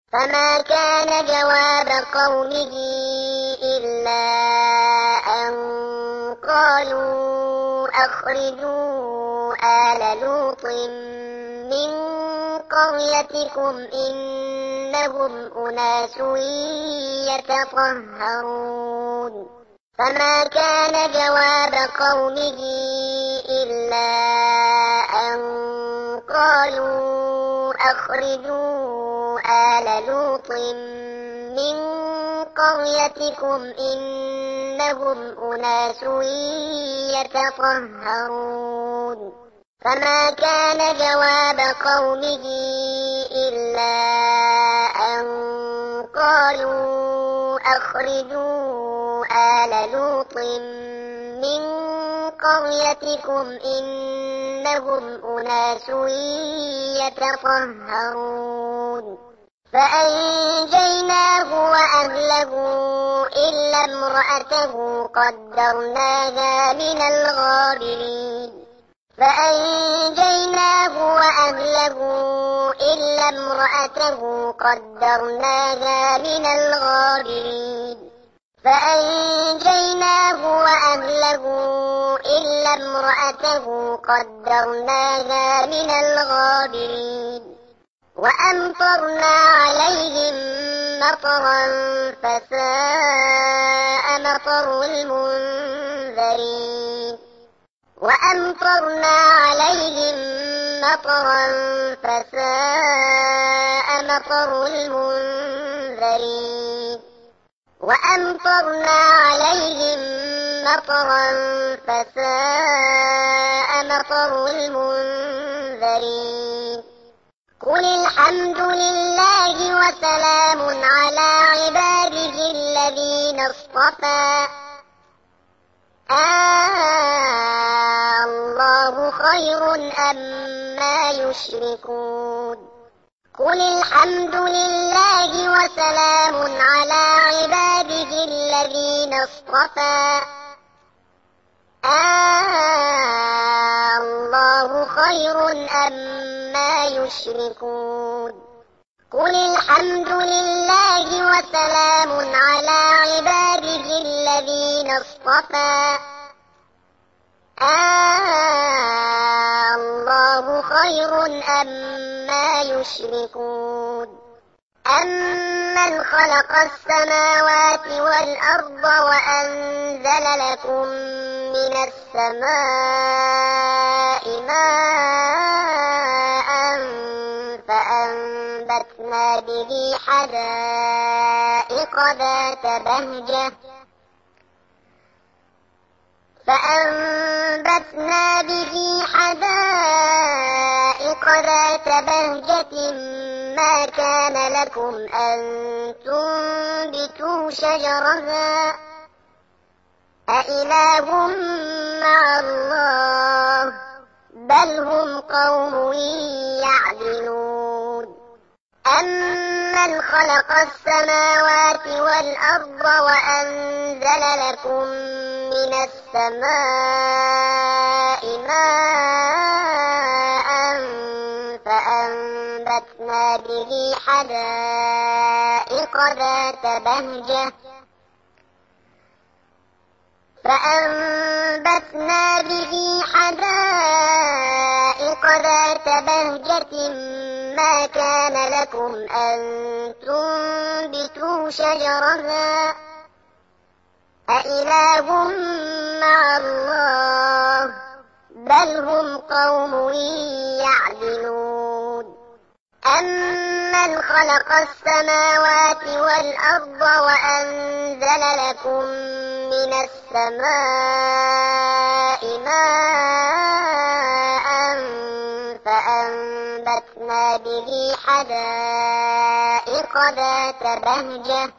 فما كان جواب قومه إلا أن قالوا أخرجوا آل لوط من قريتكم إنهم أناس يتطهرون فما كان جواب قومه إلا أن قالوا أخرجوا آل لوط من قريتكم إنهم أناس يتطهرون فما كان جواب قومه إلا أن قالوا أخرجوا آل لوط من قريتكم إنهم أناس يتطهرون فأنجيناه وأهله إلا امرأته قدرناها من الغابرين فأنجيناه وأهله إلا امرأته قدرناها من الغابرين فأنجيناه وأهله إلا امرأته قدرناها من الغابرين وأمطرنا عليهم مطرا فساء مطر المنذرين وأمطرنا عليهم مطرا فساء مطر المنذرين وأمطرنا عليهم مطرا فساء مطر المنذرين قل الحمد لله وسلام على عباده الذين اصطفى الله خير أما يشركون قل الحمد لله وسلام على عباده الذين اصطفى الله خير أما يشركون قل الحمد لله وسلام على عباده الذين اصطفى الله خير أما يشركون أمن خلق السماوات والأرض وأنزل لكم من السماء ماء فأنبتنا به حدائق ذات بهجة ما كان لكم أن تنبتوا شجرها أإله مع الله بل هم قوم يعدلون أمن خلق السماوات والأرض وأنزل لكم من السماء ماء فأنبتنا به حدائق ذات بهجة ما كان لكم أن تنبتوا شجرها أإله مع الله بل هم قوم يعدلون أمن خلق السماوات والأرض وأنزل لكم من السماء ماء فأنبتنا به حدائق ذات بهجة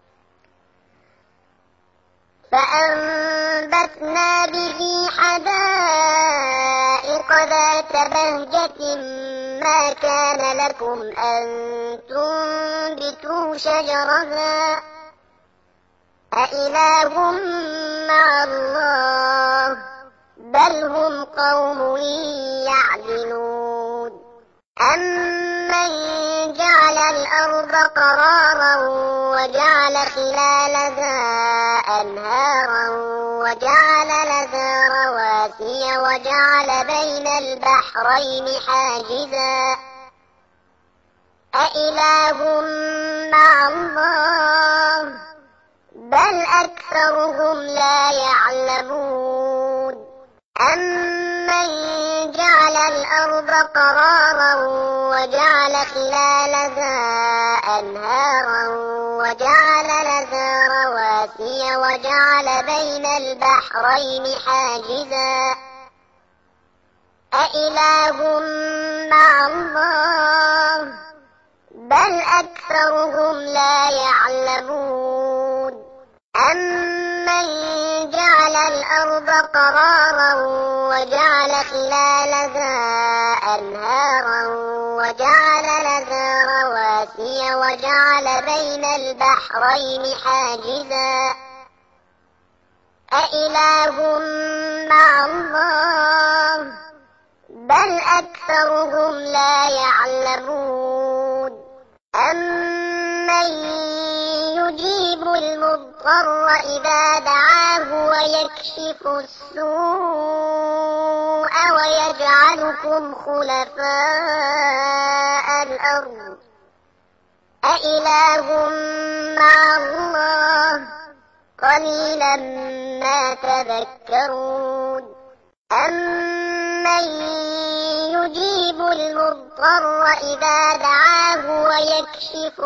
ما كان لكم أن تنبتوا شجرها أإله مع الله بل هم قوم يعدلون أَمَّن جَعَلَ الْأَرْضَ قَرَارًا وَجَعَلَ خِلَالَهَا أَنْهَارًا وَجَعَلَ لَهَا رَوَاسِيَ وَجَعَلَ بَيْنَ الْبَحْرَيْنِ حَاجِزًا أَإِلَٰهٌ مَّعَ اللَّهِ بَلْ أَكْثَرُهُمْ لَا يَعْلَمُونَ أَمَّن جَعَلَ الْأَرْضَ قَرَارًا وَجَعَلَ خِلَالَهَا أَنْهَارًا وَجَعَلَ لَهَا رَوَاسِيَ وَجَعَلَ بَيْنَ الْبَحْرَيْنِ حَاجِزًا أَإِلَٰهٌ مَّعَ اللَّهِ بَلْ أَكْثَرُهُمْ لَا يَعْلَمُونَ أَمَّن جَعَلَ الْأَرْضَ قَرَارًا وَجَعَلَ خِلَالَهَا أَنْهَارًا وَجَعَلَ لَهَا رَوَاسِيَ وَجَعَلَ بَيْنَ الْبَحْرَيْنِ حَاجِزًا أَإِلَٰهٌ مَّعَ اللَّهِ بَلْ أَكْثَرُهُمْ لَا يَعْلَمُونَ أَمَّن يُجِيبُ الْمُضْطَرَّ إِذَا دَعَاهُ وَيَكْشِفُ السُّوءَ وَيَجْعَلُكُمْ خُلَفَاءَ الْأَرْضِ أَإِلَٰهٌ مَّعَ اللَّهِ قَلِيلًا مَّا تَذَكَّرُونَ أَمَّن يُجِيبُ الْمُضْطَرَّ إِذَا دَعَاهُ وَيَكْشِفُ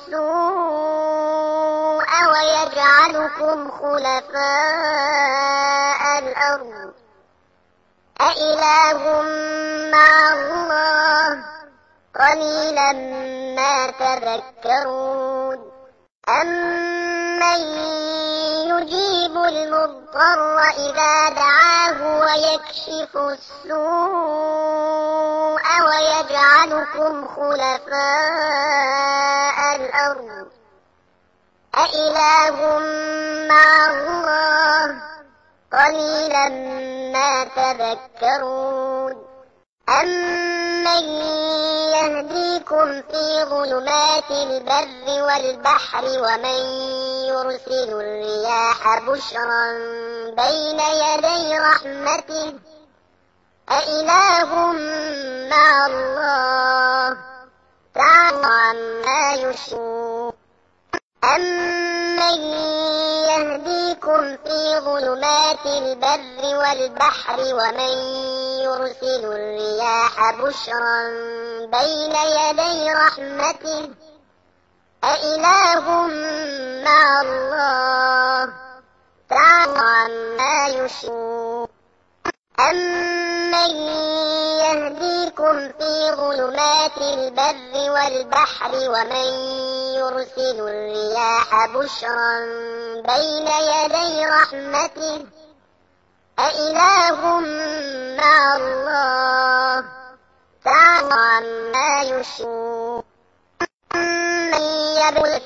السُّوءَ وَيَجْعَلُكُمْ خُلَفَاءَ الْأَرْضِ أَإِلَٰهٌ مَّعَ اللَّهِ قَلِيلًا مَّا تَذَكَّرُونَ أَمَّن يُجِيبُ الْمُضْطَرَّ إِذَا دَعَاهُ وَيَكْشِفُ السُّوءَ وَيَجْعَلُكُمْ خُلَفَاءَ الْأَرْضِ أَإِلَٰهٌ مَّعَ اللَّهِ قَلِيلًا مَّا تَذَكَّرُونَ أَمَّن يَهْدِيكُمْ فِي ظُلُمَاتِ الْبَرِّ وَالْبَحْرِ وَمَن يُرْسِلُ الرِّيَاحَ بُشْرًا بَيْنَ يَدَيْ رَحْمَتِهِ أَإِلَٰهٌ مَّعَ اللَّهِ تَعَالَىٰ عَمَّا يُشْرِكُونَ أَمَّن يَهْدِيكُمْ فِي ظُلُمَاتِ الْبَرِّ وَالْبَحْرِ وَمَن يُرْسِلُ الرِّيَاحَ بُشْرًا بَيْنَ يَدَيْ رَحْمَتِهِ أَإِلَٰهٌ مَّعَ اللَّهِ تَعَالَىٰ عَمَّا يُشْرِكُونَ أَمَّن يَهْدِيكُمْ فِي ظُلُمَاتِ الْبَرِّ وَالْبَحْرِ وَمَن يُرْسِلُ الرِّيَاحَ بُشْرًا بَيْنَ يَدَيْ رَحْمَتِهِ أَإِلَٰهٌ مَّعَ اللَّهِ تَعَالَىٰ عَمَّا يُشْرِكُونَ أَمَّن يَبْسُطُ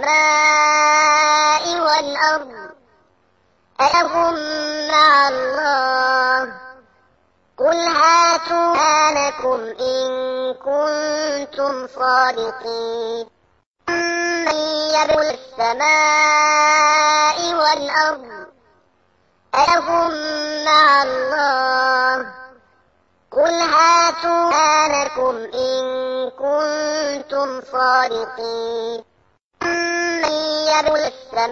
السَّمَاءِ وَالْأَرْضَ أَإِلَٰهٌ مَّعَ اللَّهِ قُلْ هَاتُوا بُرْهَانَكُمْ إِن كُنتُمْ صَادِقِينَ أَمَّن يَبْسُطُ السَّمَاءِ وَالْأَرْضَ أَإِلَٰهٌ مَّعَ اللَّهِ قُلْ هَاتُوا بُرْهَانَكُمْ إِن كُنتُمْ صَادِقِينَ أَمَّن يَبْسُطُ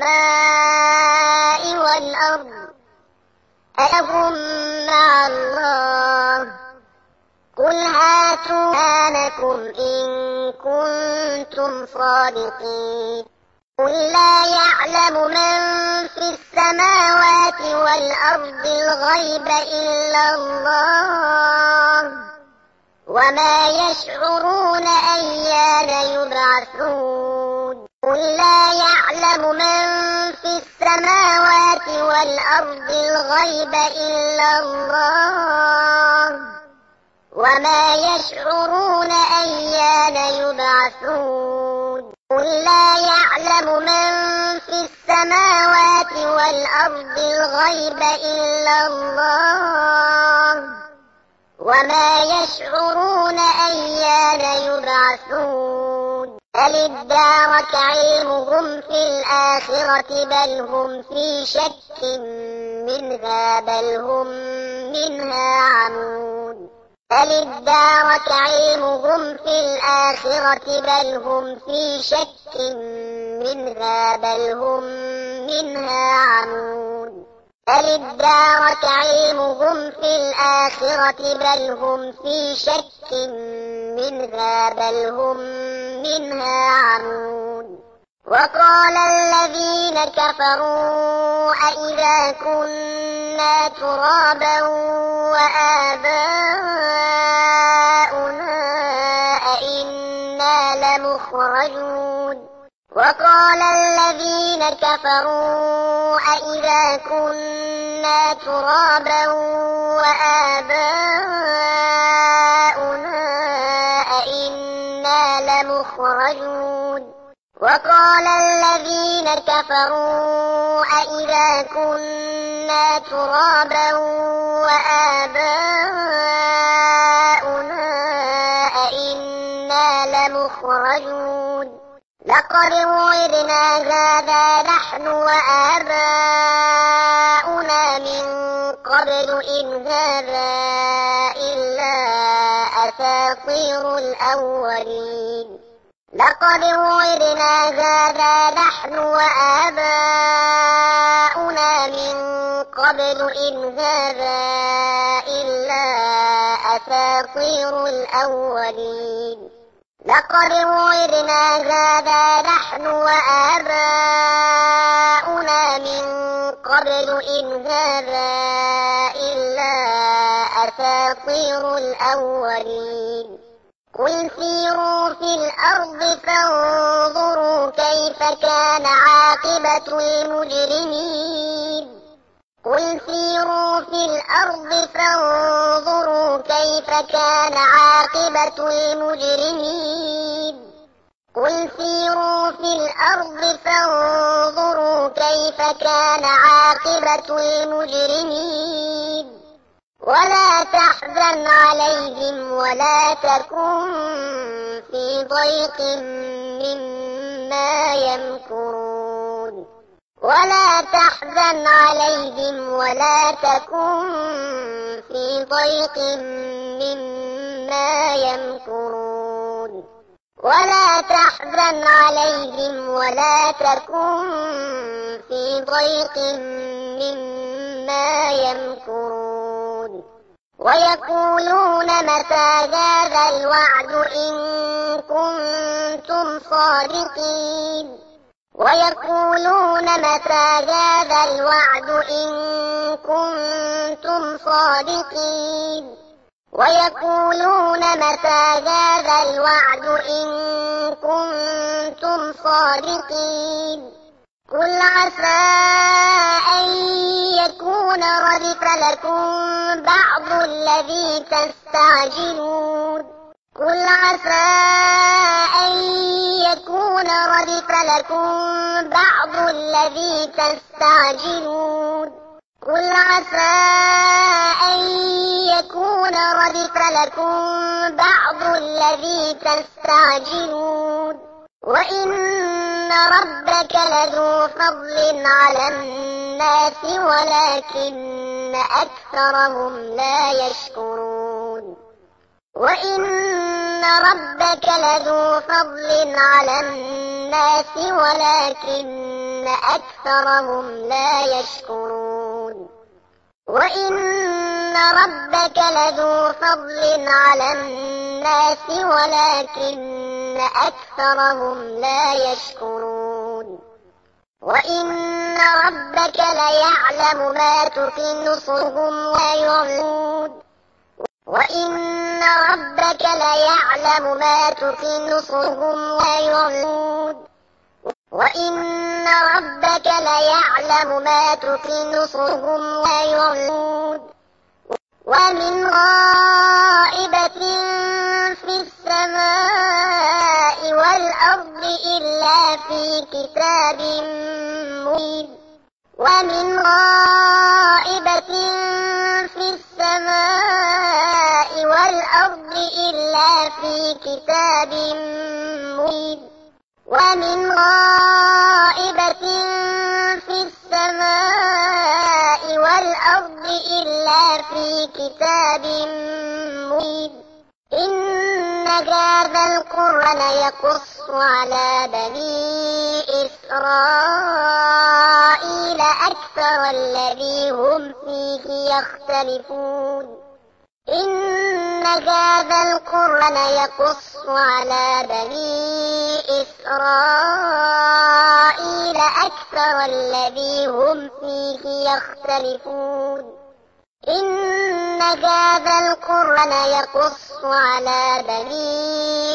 السَّمَاءِ وَالْأَرْضَ أَإِلَٰهٌ مَّعَ اللَّهِ قُلْ هَاتُوا بُرْهَانَكُمْ إِن كُنتُمْ صَادِقِينَ قُل لَّا يَعْلَمُ مَن فِي السَّمَاوَاتِ وَالْأَرْضِ الْغَيْبَ إِلَّا اللَّهُ وَمَا يَشْعُرُونَ أَيَّانَ يُبْعَثُونَ قُل لَّا يَعْلَمُ مَن فِي السَّمَاوَاتِ وَالْأَرْضِ الْغَيْبَ إِلَّا اللَّهُ وَمَا يَشْعُرُونَ أَيَّانَ يُبْعَثُونَ قُل لَّا يَعْلَمُ مَن فِي السَّمَاوَاتِ وَالْأَرْضِ الْغَيْبَ إِلَّا اللَّهُ وما يشعرون أيان يبعثون بل ادارك علمهم في الآخرة بل هم في شك منها بل هم منها عمون بل ادارك علمهم في الآخرة بل هم في شك منها بل هم منها عمون بل ادارك علمهم في الآخرة بل هم في شك منها بل هم منها عمون وقال الذين كفروا أئذا كنا ترابا وآباؤنا أئنا لمخرجون وقال الذين كفروا أئذا كنا ترابا وآباؤنا أئنا لمخرجون وقال الذين كفروا أئذا كنا ترابا وآباؤنا أئنا لمخرجون لقد وعدنا هذا نحن وآباؤنا من قبل إن هذا إلا أساطير الأولين لقد وعدنا هذا نحن وآباؤنا من قبل إن هذا إلا أساطير الأولين لقد وعدنا هذا نحن وآباؤنا من قبل إن هذا إلا أساطير الأولين قل سيروا في الأرض فانظروا كيف كان عاقبة المجرمين قل سيروا في الأرض فانظروا كيف كان عاقبة المجرمين قل سيروا في الأرض فانظروا كيف كان عاقبة المجرمين ولا تحزن عليهم ولا تكن في ضيق مما يمكرون ولا تحزن عليهم ولا تكن في ضيق مما يمكرون ولا تحزن عليهم ولا تكن في ضيق مما يمكرون ويقولون متى هذا الوعد إن كنتم صادقين ويقولون متى هذا الوعد إن كنتم صادقين ويقولون متى هذا الوعد إن كنتم صادقين قل عسى أن يكون ردف لكم بعض الذي تستعجلون قل عسى أن يكون ردف لكم بعض الذي تستعجلون قل عسى أن يكون ردف لكم بعض الذي تستعجلون وإن ربك لذو فضل على الناس ولكن أكثرهم لا يشكرون وإن ربك لذو فضل على الناس ولكن أكثرهم لا يشكرون وإن ربك لذو فضل على الناس ولكن أكثرهم لا يشكرون وإن ربك ليعلم ما تكن صدورهم ويعلمون وإن ربك ليعلم ما تكن صدورهم ويعلمون وإن ربك ليعلم ما تكن صدورهم ويعلمون ومن غائبة في السماء والأرض إلا في كتاب مبين ومن غائبة في السماء والأرض إلا في كتاب مبين ومن غائبة في السماء والأرض إلا في كتاب مبين إن هذا القرآن يقص على بني إسرائيل أكثر الذي هم فيه يختلفون إن هذا القرآن يقص على بني إسرائيل أكثر الذي هم فيه يختلفون إن هذا القرآن يقص على بني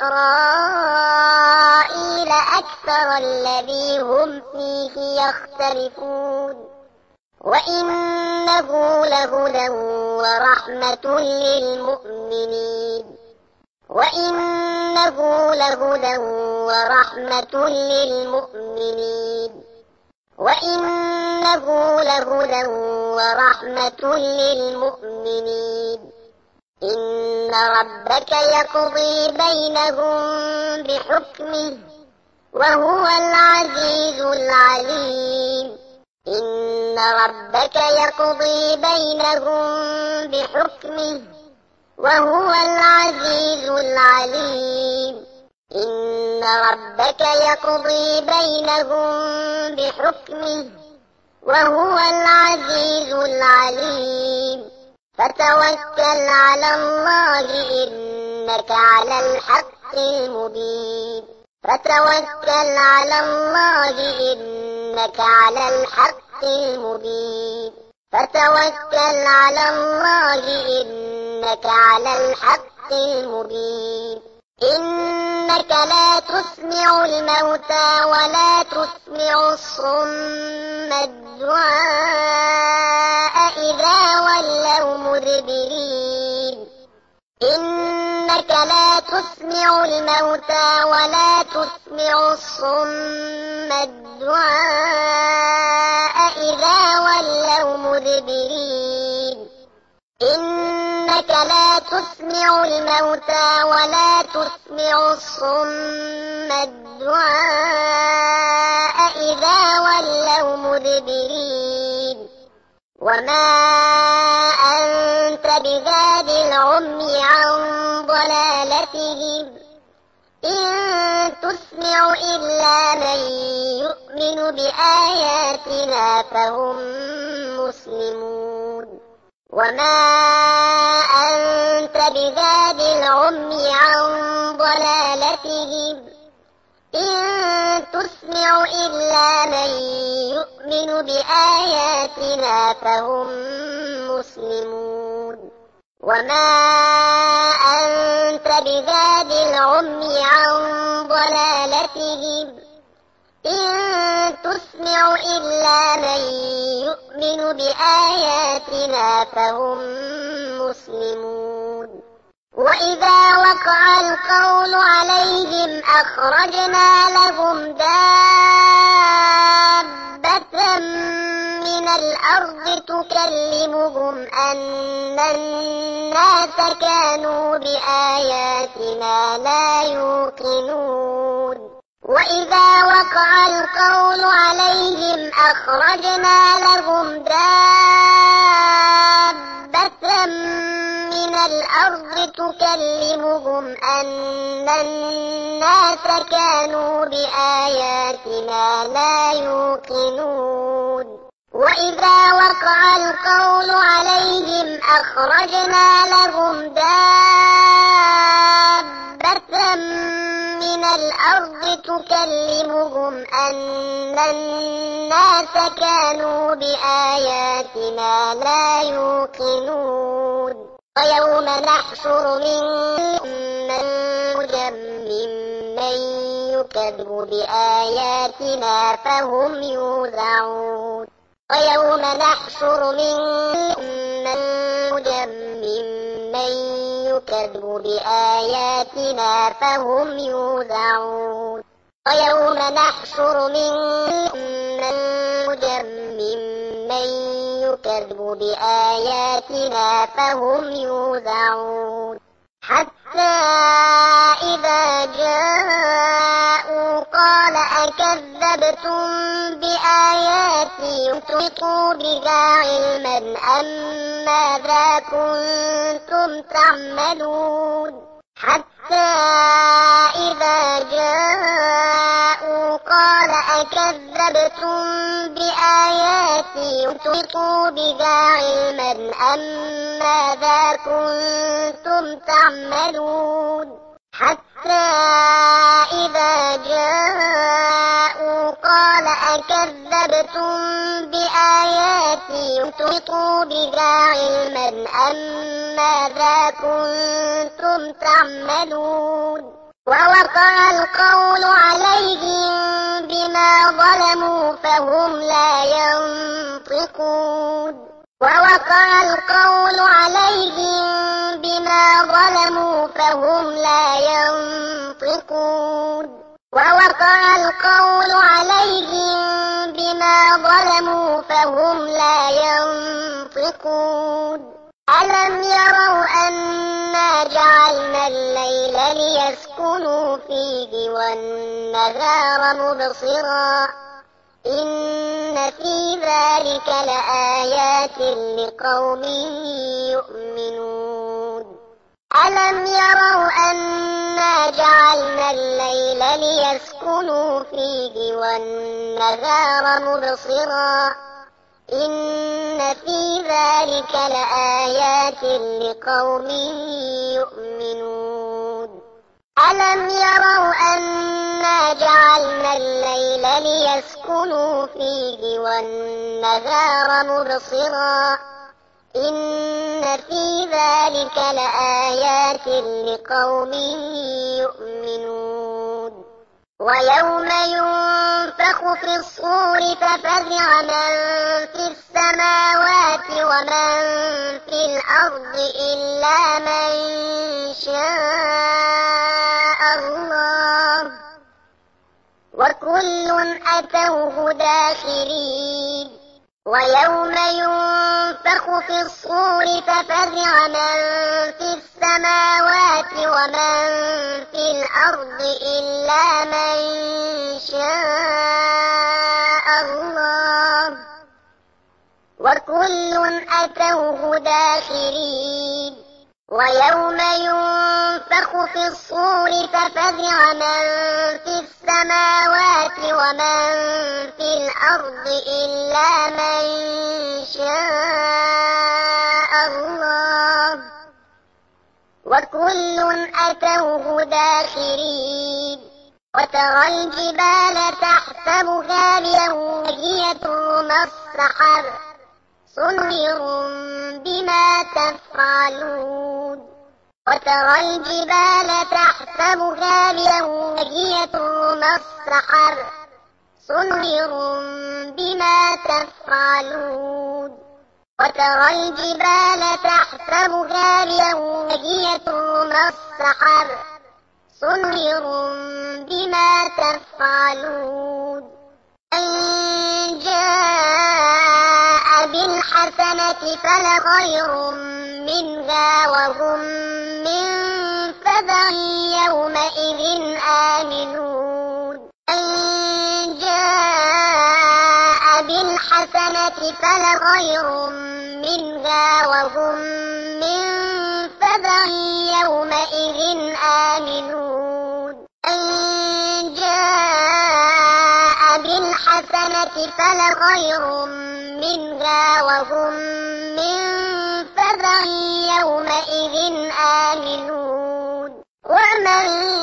إسرائيل أكثر الذي هم فيه يختلفون وإنه لهدى ورحمة للمؤمنين وإنه لهدى ورحمة للمؤمنين وإنه لهدى ورحمة للمؤمنين إن ربك يقضي بينهم بحكمه وهو العزيز العليم إن ربك يقضي بينهم بحكمه وهو العزيز العليم إن ربك يقضي بينهم بحكمه وهو العزيز العليم فتوكل على الله إنك على الحق المبين فتوكل على الله إنك على الحق المبين فتوكل على الله إنك على الحق المبين إنك لا تسمع الموتى ولا تسمع الصم الدعاء إذا ولوا مدبرين إنك لا تسمع الموتى ولا تسمع الصم الدعاء إذا ولوا مدبرين إنك لا تسمع الموتى ولا تسمع الصم الدعاء إذا ولوا مدبرين وما أنت بهاد العمي عن ضلالتهم إن تسمع إلا من يؤمن بآياتنا فهم مسلمون وما أنت بهاد العمي عن ضلالتهم إن تسمع إلا من يؤمن بآياتنا فهم مسلمون وما أنت بهاد العمي عن ضلالتهم إن تسمع إلا من يؤمن بآياتنا فهم مسلمون وإذا وقع القول عليهم أخرجنا لهم دابة من الأرض تكلمهم أن الناس كانوا بآياتنا لا يوقنون وإذا وقع القول عليهم أخرجنا لهم دابة من الأرض تكلمهم أن الناس كانوا بآياتنا لا يوقنون وإذا وقع القول عليهم أخرجنا لهم دابة من الأرض تكلمهم أن الناس كانوا بآياتنا لا يوقنون ويوم نحشر من من يكذب بآياتنا فهم يوزعون ويوم نحشر من من يكذب بآياتنا فهم يوزعون ويوم نحشر من يكذب بآياتنا فهم يوزعون حتى إذا جاءوا قال أكذبتم بآياتي تحيطوا بها علما أم ماذا كنتم تعملون حتى إذا جاءوا قال أكذبتم بآياتي تحيطوا بها علما أم ماذا كنتم تعملون حتى إذا جاءوا قال أكذبتم بآياتي تحيطوا بها علما أم ماذا كنتم تعملون ووقع القول عليهم بما ظلموا فهم لا ينطقون ووقع القول عليهم بما ظلموا فهم لا ينطقون ووقع القول عليهم بما ظلموا فهم لا ينطقون ألم يروا أنا جعلنا الليل ليسكنوا فيه والنهار مبصرا إن في ذلك لآيات لقوم يؤمنون ألم يروا أنا جعلنا الليل ليسكنوا فيه والنهار مبصرا إن في ذلك لآيات لقوم يؤمنون ألم يروا أنا جعلنا الليل ليسكنوا فيه والنهار مبصرا إن في ذلك لآيات لقوم يؤمنون ويوم ينفخ في الصور ففزع من في السماوات ومن في الأرض إلا من شاء الله وكل أتوه داخرين ويوم ينفخ في الصور ففزع من في السماوات ومن في الأرض إلا من شاء الله وكل أتوه داخرين ويوم ينفخ في الصور ففزع من في السماوات ومن في الأرض إلا من شاء الله وكل أتوه داخرين وترى الجبال تحسبها وهي ترمى السحاب صنع بما تفعلون وترى الجبال تحسبها وهي ترمى السحاب صنع بما تفعلون وترى الجبال تحسبها وهي ترمى السحاب صنع بما تفعلون أن جاء بالحسنة فلخير منها وهم من فزع يومئذ آمنون أن جاء بالحسنة فلخير منها وهم من فزع يومئذ آمنون أن جاء بالحسنة فلخير منها وهم من فزع يومئذ آمنون ومن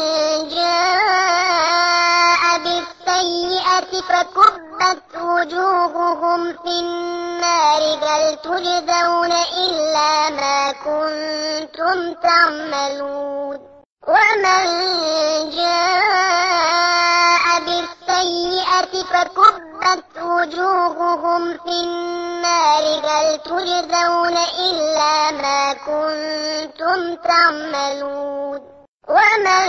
جاء بالسيئة فكبت وجوههم في النار هل تجزون إلا ما كنتم تعملون ومن جاء بالسيئة فكبت وجوههم في النار هل تجزون إلا ما كنتم تعملون ومن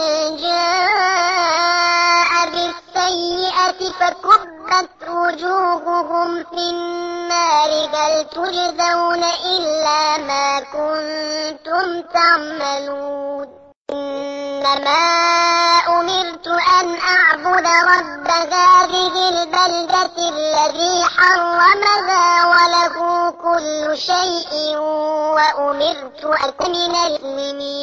جاء بالسيئة فكبت وجوههم في النار هل تجزون إلا ما كنتم تعملون إنما أمرت أن أعبد رب هذه البلدة الذي حرمها وله كل شيء وأمرت أن أكون من المسلمين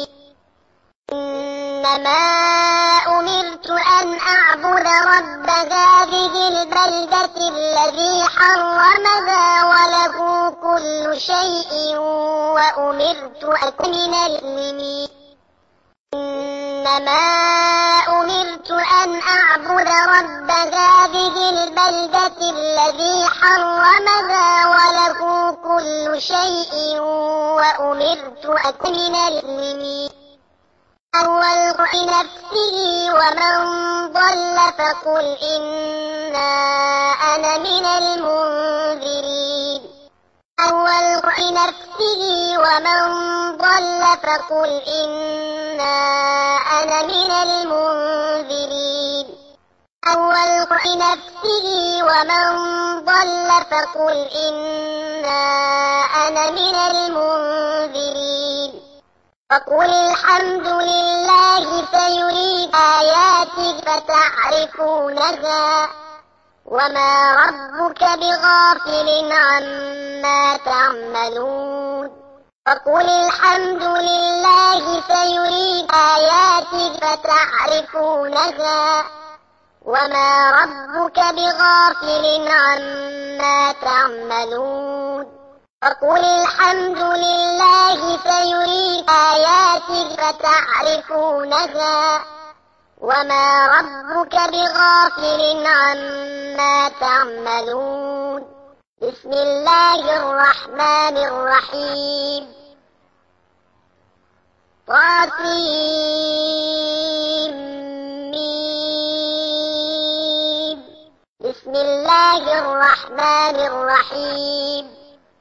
إنما أمرت أن أعبد رب هذه البلدة الذي حرمها وله كل شيء وأمرت أن أكون من المسلمين إنما أمرت أن أعبد رب هذه البلدة الذي حرمها وله كل شيء وأمرت أن أكون من المسلمين أول نفسه ومن ضل فقل إنا أنا من المنذرين أول نفسه ومن ضل فقل إنا أنا من المنذرين أول نفسه ومن ضل فقل إنا أنا من المنذرين وقل الحمد لله سيريكم آياته فتعرفونها وما ربك بغافل عما تعملون وقل الحمد لله سيريكم آياته فتعرفونها وما ربك بغافل عما تعملون وقل الحمد لله سيريكم آياته فتعرفونها وما ربك بغافل عما تعملون بسم الله الرحمن الرحيم طاسيم بسم الله الرحمن الرحيم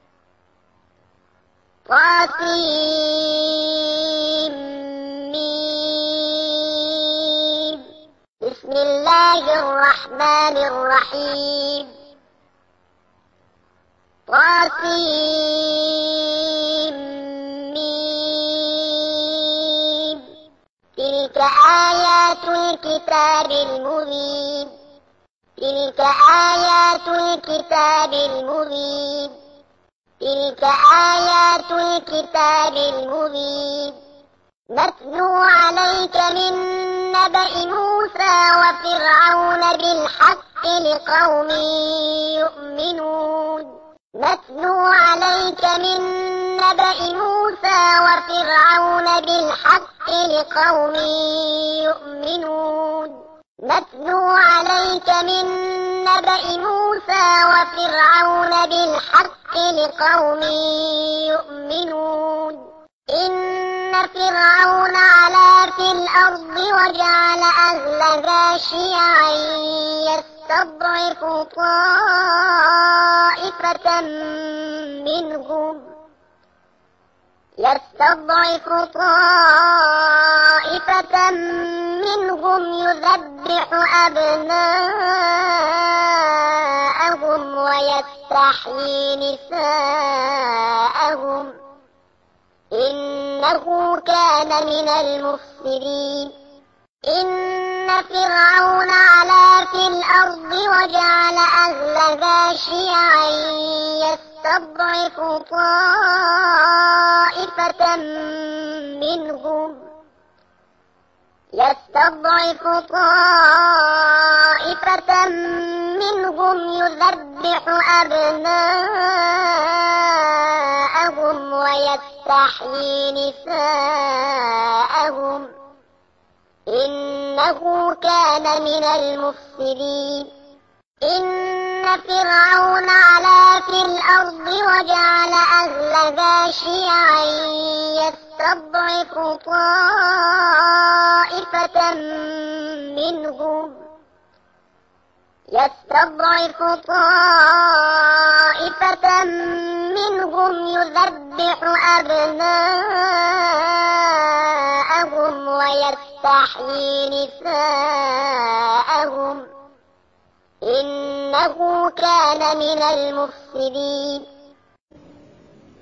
طاسيم بسم الله الرحمن الرحيم طاسيم تلك آيات الكتاب المبين تلك آيات الكتاب المبين تلك آيات الكتاب المبين نتلو عليك من نبأ موسى وفرعون بالحق لقوم يؤمنون نتلو عليك من نبأ موسى وفرعون بالحق لقوم يؤمنون نتلو عليك من نبأ موسى وفرعون بالحق لقوم يؤمنون إن فرعون علا في الأرض وجعل أهلها شيعا يستضعف طائفة منهم يذبح أبناءهم ويستحيي نساءهم إنه كان من المفسدين إن فرعون علا في الأرض وجعل أهلها شيعا يستضعف طائفة منهم يذبح أبناءهم ويستحيي نساءهم إنه كان من المفسدين إن فرعون علا في الأرض وجعل أهلها شيعا يستضعف طائفة منهم يذبح أبناءهم ويستحيي نساءهم إنه كان من المفسدين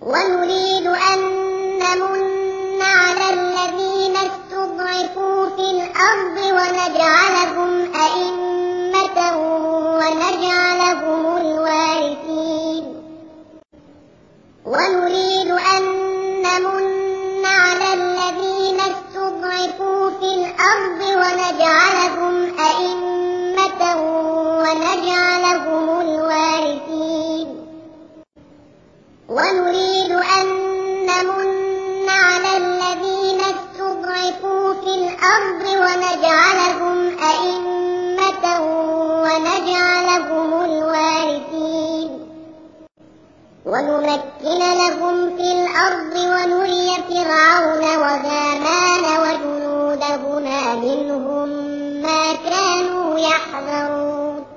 ونريد أن نمن على الذين استضعفوا في الأرض ونجعلهم أئمة ونجعلهم الوارثين ونريد أن نمن على الذين استضعفوا في الأرض ونجعلهم أئمة ونجعلهم الوارثين ونريد أن نمن على الذين استضعفوا في الأرض ونجعلهم أئمة ونجعلهم الوارثين ونمكن لهم في الأرض ونري فرعون وهامان وجنودهما منهم ما كانوا يحذرون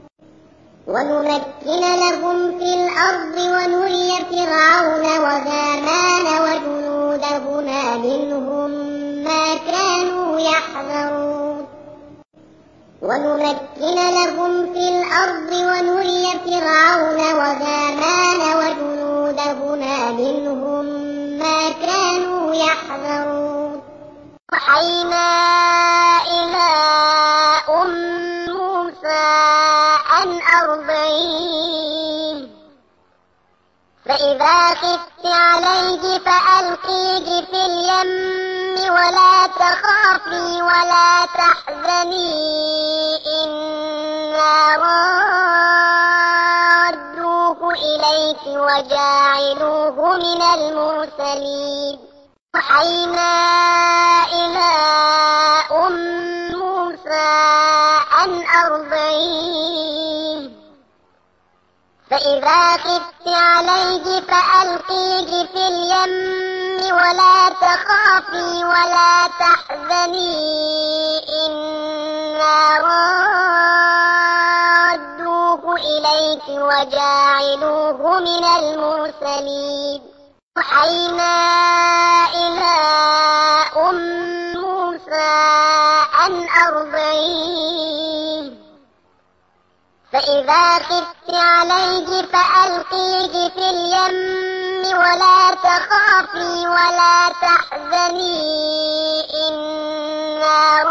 ونمكن لهم في الأرض ونري فرعون وهامان وجنودهما منهم ما كانوا يحذرون ونمكن لهم في الأرض ونري فرعون وهامان وجنودهما منهم ما كانوا يحذرون وحينا إلى موسى أن أرضعيه فإذا خفت عليه فألقيه في اليم ولا تخافي ولا تحزني إنا رادوه إليك وجاعلوه من المرسلين وحينا إلى موسى أن أرضعيه فإذا خفت عليه فألقيه في اليم ولا تخافي ولا تحزني إنا رادوه إليك وجاعلوه من المرسلين وحينا إلى موسى أن أرضعيه فإذا خفت عليه فألقيه في اليم ولا تخافي ولا تحزني إنا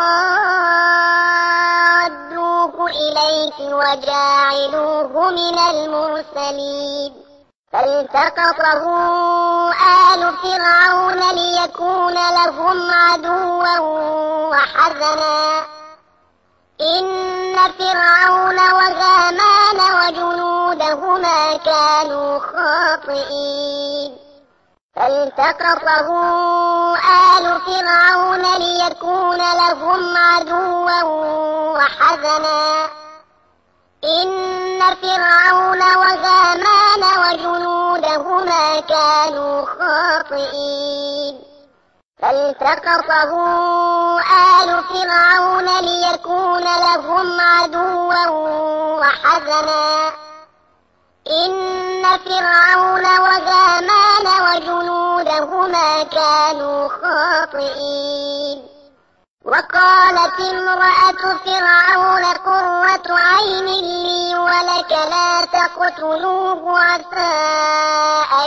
رادوه إليك وجاعلوه من المرسلين فالتقطه آل فرعون ليكون لهم عدوا وحزنا إن فرعون وهامان وجنودهما كانوا خاطئين فالتقطه آل فرعون ليكون لهم عدوا وحزنا إن فرعون وهامان وجنودهما كانوا خاطئين فالتقطه آل فرعون ليكون لهم عدوا وحزنا إن فرعون وهامان وجنودهما كانوا خاطئين وقالت امرأة فرعون قرة عين لي ولك لا تقتلوه عسى أن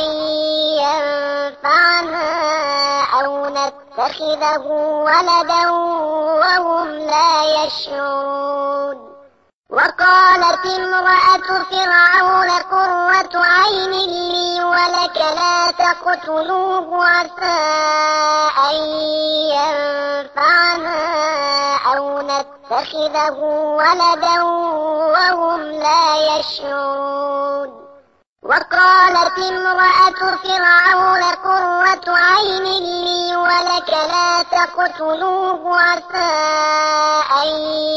ينفعنا أو نتخذه ولدا وهم لا يشعرون وقالت امرأة فرعون قرة عين لي ولك لا تقتلوه عسى أن ينفعنا أو نتخذه ولدا وهم لا يشعرون وقالت امرأة فرعون قرة عين لي ولك لا تقتلوه عسى أن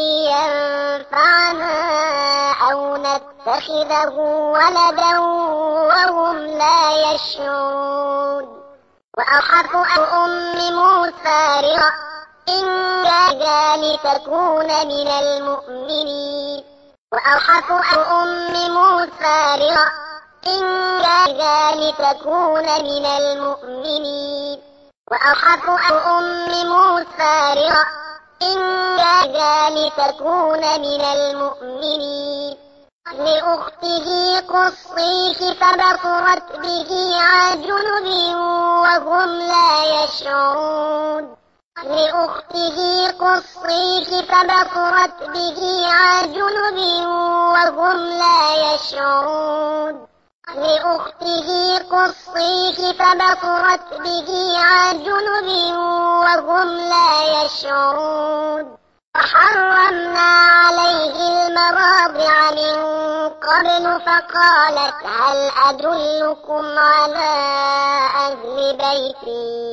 ينفعنا أو نتخذه ولدا وهم لا يشعرون وأخاف موسى رضا إن جاء لتكون من المؤمنين وأخاف موسى رضا إن جاء لتكون من المؤمنين وأخاف موسى رضا إن جاء لتكون من المؤمنين لأخته قصيك فبصرت به عن جنب وهم لا يشعرون لأخته قصيك فبصرت به عن جنب وهم لا يشعرون لأخته قصيك فبصرت به عن جنب وهم لا يشعرون وحرمنا عليه المراضع من قبل فقالت هل أدلكم على أهل بيت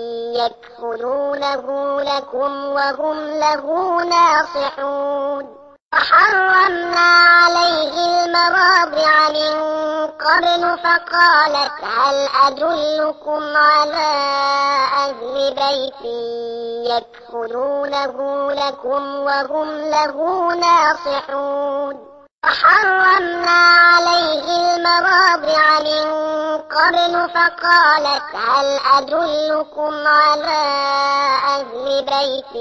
يكفلونه لكم وهم له ناصحون وحرمنا عليه المراضع من قبل فقالت هل أدلكم على أهل بيت يكفلونه لكم وهم له ناصحون وحرمنا عليه المراضع من قبل فقالت هل أدلكم على أهل بيت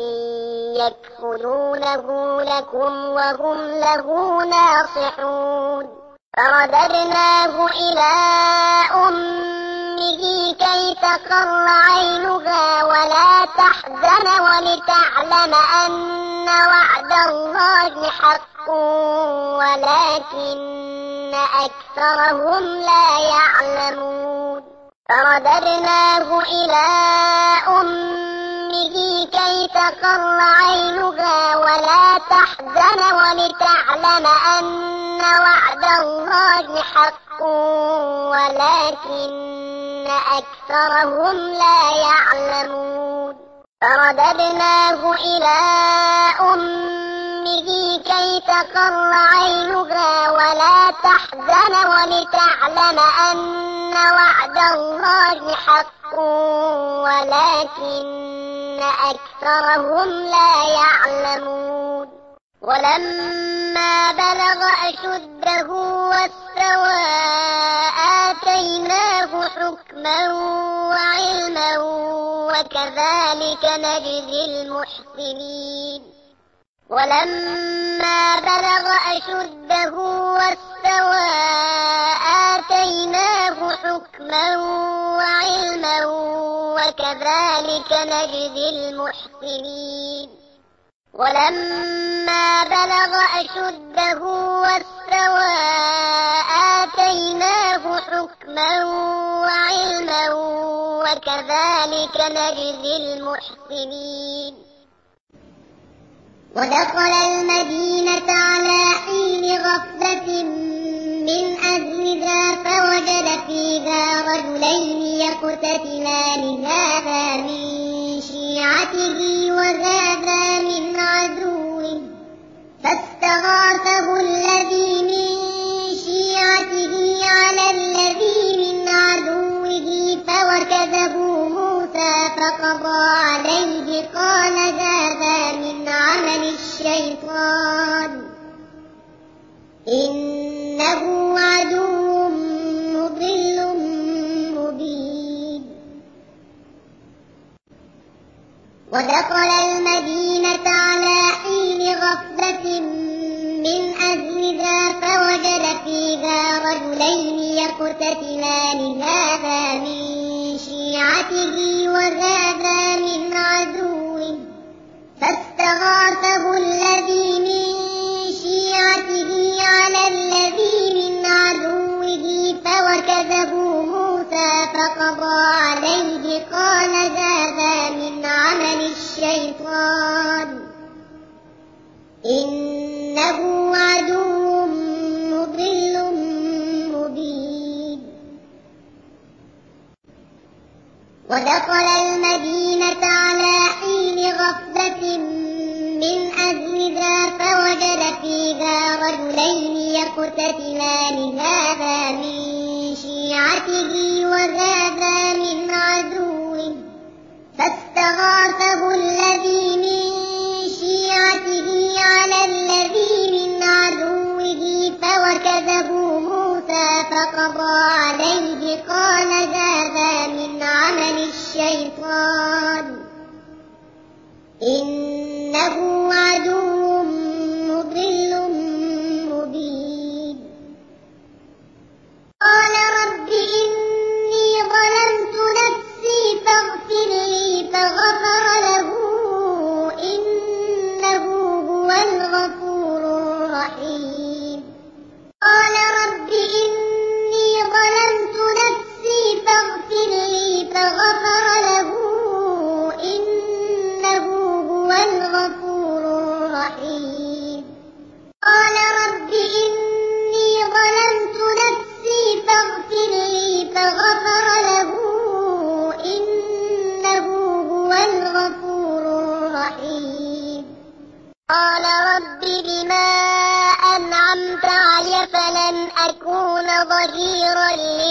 يكفلونه لكم وهم له ناصحون فرددناه إلى أمه كي تقر عينها ولا تحزن ولتعلم أن وعد الله حق ولكن أكثرهم لا يعلمون فرددناه إلى أمه كي تقر عينها ولا تحزن ولتعلم أن وعد الله حق ولكن أكثرهم لا يعلمون فرددناه إلى أمه كي تقر عينها ولا تحزن ولتعلم أن وعد الله حق ولكن أكثرهم لا يعلمون ولما بلغ أشده واستوى آتيناه حكما وعلما وكذلك نجزي المحسنين ولما بلغ أشده واستوى آتيناه حكما وعلما وكذلك نجزي المحسنين ولما بلغ أشده واستوى آتيناه حكما وعلما وكذلك نجزي المحسنين ودخل المدينة على حين غفلة من أهلها فوجد فيها رجلين يقتتلان هذا من شيعته وهذا من عدوه فاستغاثه الذي من شيعته على الذي من عدوه فوكزه موسى فقضى عليه قال هذا من عمل الشيطان إنه عدو مضل مبين ودخل المدينة على حين غفلة من أهلها فوجد فيها رجلين يقتتلان هذا من شيعته وهذا من عدوه فاستغاثه الذي من شيعته على الذي من عدوه فوكزه موسى فقضى عليه قال هذا من عمل الشيطان إنه عدو مضل مبين ودخل المدينة على حين غفلة من أهلها فوجد فيها رجلين يقتتلان هذا من شيعته وهذا من عدوه فاستغاثه الذي من شيعته على الذي من عدوه فوكزه موسى فقضى عليه قال هذا من عمل الشيطان إنه عدو مضل مبين فلن أكون ظهيرا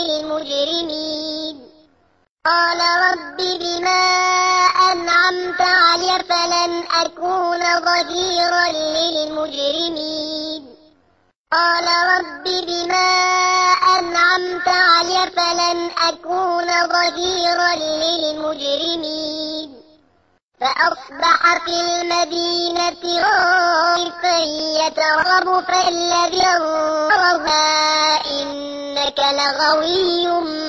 للمجرمين قال رب بما أنعمت علي فلن أكون ظهيرا للمجرمين قال رب بما أنعمت علي فلن أكون ظهيرا للمجرمين فأصبح في المدينة خائفا يترقب فالذي انظرها إنك لغوي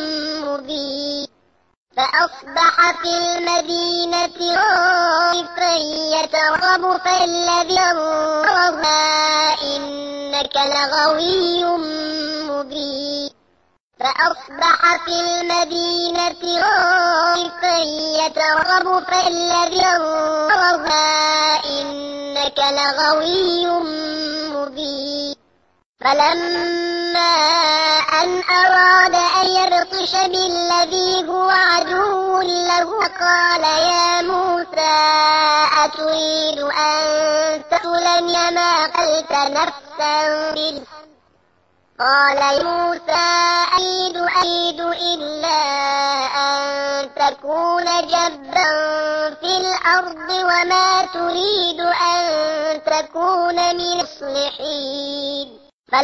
مبين فأصبح في المدينة خائفا يترقب فالذي انظرها إنك لغوي مبين فأصبح في المدينة خائفا يترقب فالذي انظرها إنك لغوي مبين فلما أن أراد أن يبطش بالذي هو عدو له قال يا موسى أتريد أن تقتلني ما قتلت نفسا بالحق قال يا موسى أريد إلا أن تكون جبارا في الأرض وما تريد أن تكون من المصلحين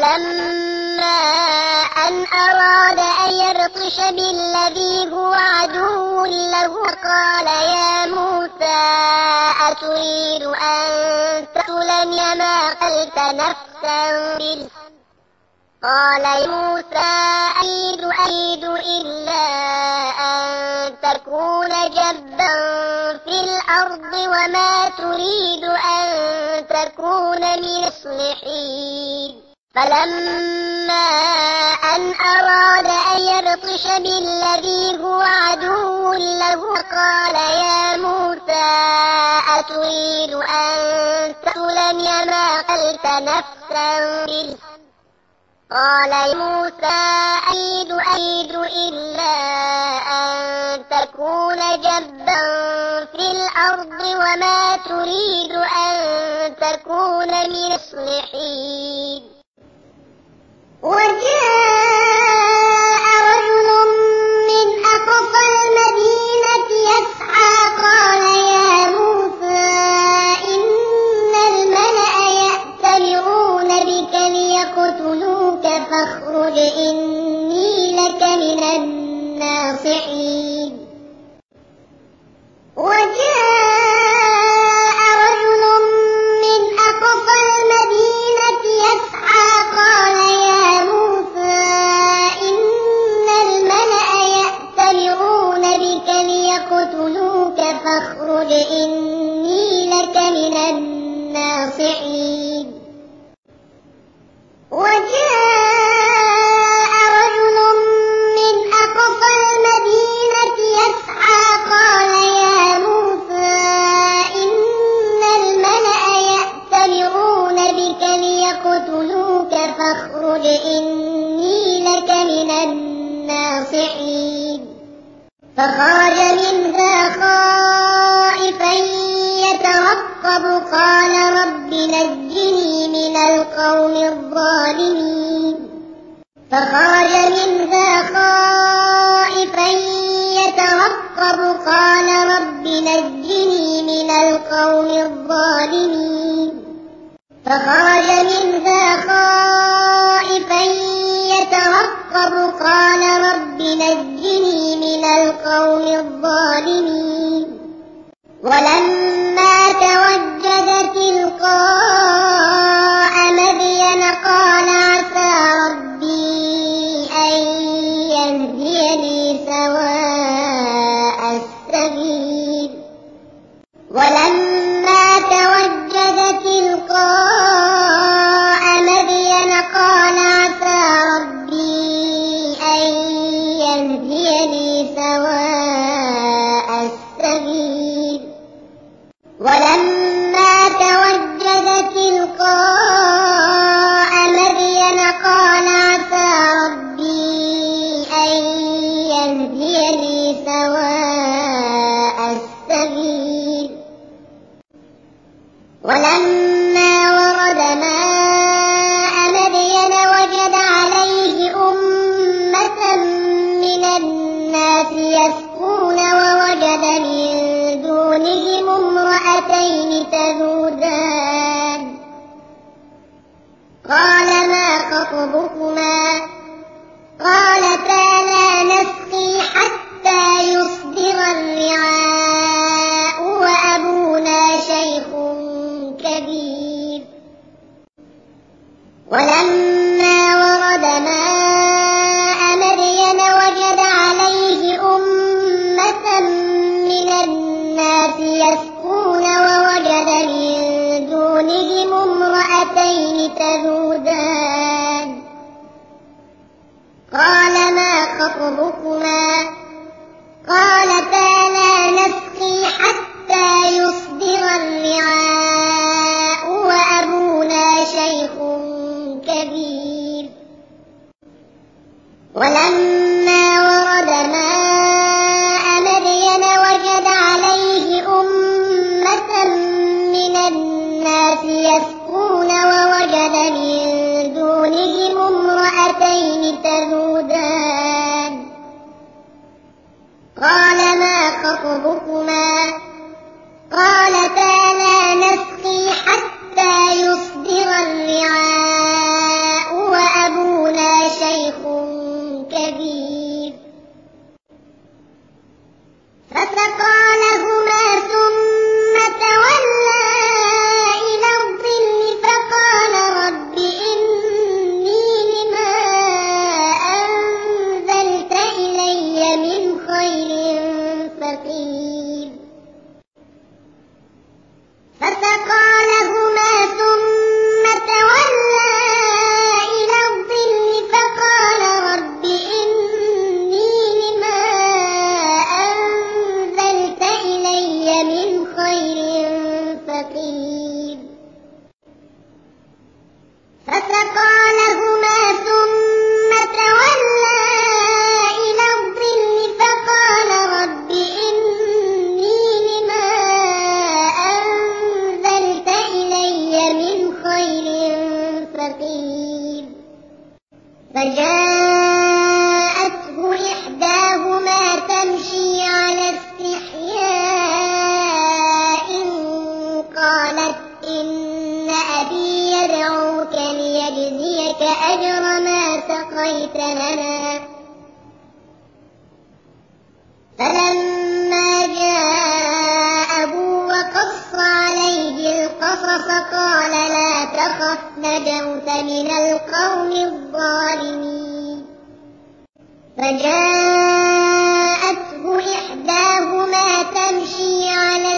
فلما أن أراد أن يبطش بالذي هو عدو له قال يا موسى أتريد أن تقتلني ما قتلت نفسا بالحق قال يا موسى أريد إلا أن تكون جبارا في الأرض وما تريد أن تكون من المصلحين فلما أن أراد أن يبطش بالذي هو عدو له قال يا موسى أتريد أن تقتلني ما قتلت نفسا بالحق قال يا موسى أريد إلا أن تكون جبارا في الأرض وما تريد أن تكون من المصلحين وجاء رجل من أقصى المدينة يسعى قال يا موسى إن الملأ يأتمرون بك ليقتلوك فاخرج إني لك من الناصحين وجاء رجل من أقصى المدينة يسعى قال يا موسى إن الملأ يأتمرون بك ليقتلوك فاخرج إني لك من الناصحين وجاء رجل من أقصى المدينة يسعى قال يا موسى إن الملأ يأتمرون بك ليقتلوك فاخرج إني لك من الناصحين فخرج منها خائفا يترقب قال رب نجني من القوم الظالمين فخرج منها خائفا يترقب قال رب نجني من القوم الظالمين فخرج منها خائفا يترقب قال رب نجني من القوم الظالمين ولما توجه تلقاء مدين قال عسى ربي أن يهديني سواء السبيل ولما توجه تلقاء مدين خطبكما قالتا لا نسقي حتى يصدر الرعاء وأبونا شيخ كبير. ولما ورد ماء مدين وجد عليه أمة من الناس يسقون ووجد من دونهم امرأتين تذودان قال ما خطبكما قالتا لا نسقي حتى يصدر الرعاء وأبونا شيخ كبير. ولما ورد ماء مدين وجد عليه أمة من الناس يسقون ووجد من دونهم امرأتين تذودان قال ما خطبكما قالتا لا نسقي حتى يصدر الرعاء وأبونا شيخ كبير. فسقى لهما ثم تولى إلى الظل فقال رب إني لما أنزلت إلي من خير فقير. فسقى لهما ثم تولى إلى الظل فقال رب إني لما أنزلت إلي من خير فقير. فسقى لهما ثم تولى إلى الظل فقال رب إني لما أنزلت إلي من خير فقير. فجاءته إحداهما تمشي على استحياء قالت إن أبي يدعوك ليجزيك أجر ما سقيت لنا. فلما جاءه وقص عليه القصص قال لا تخف نجوت من القوم الظالمين. فجاءته إحداهما تمشي على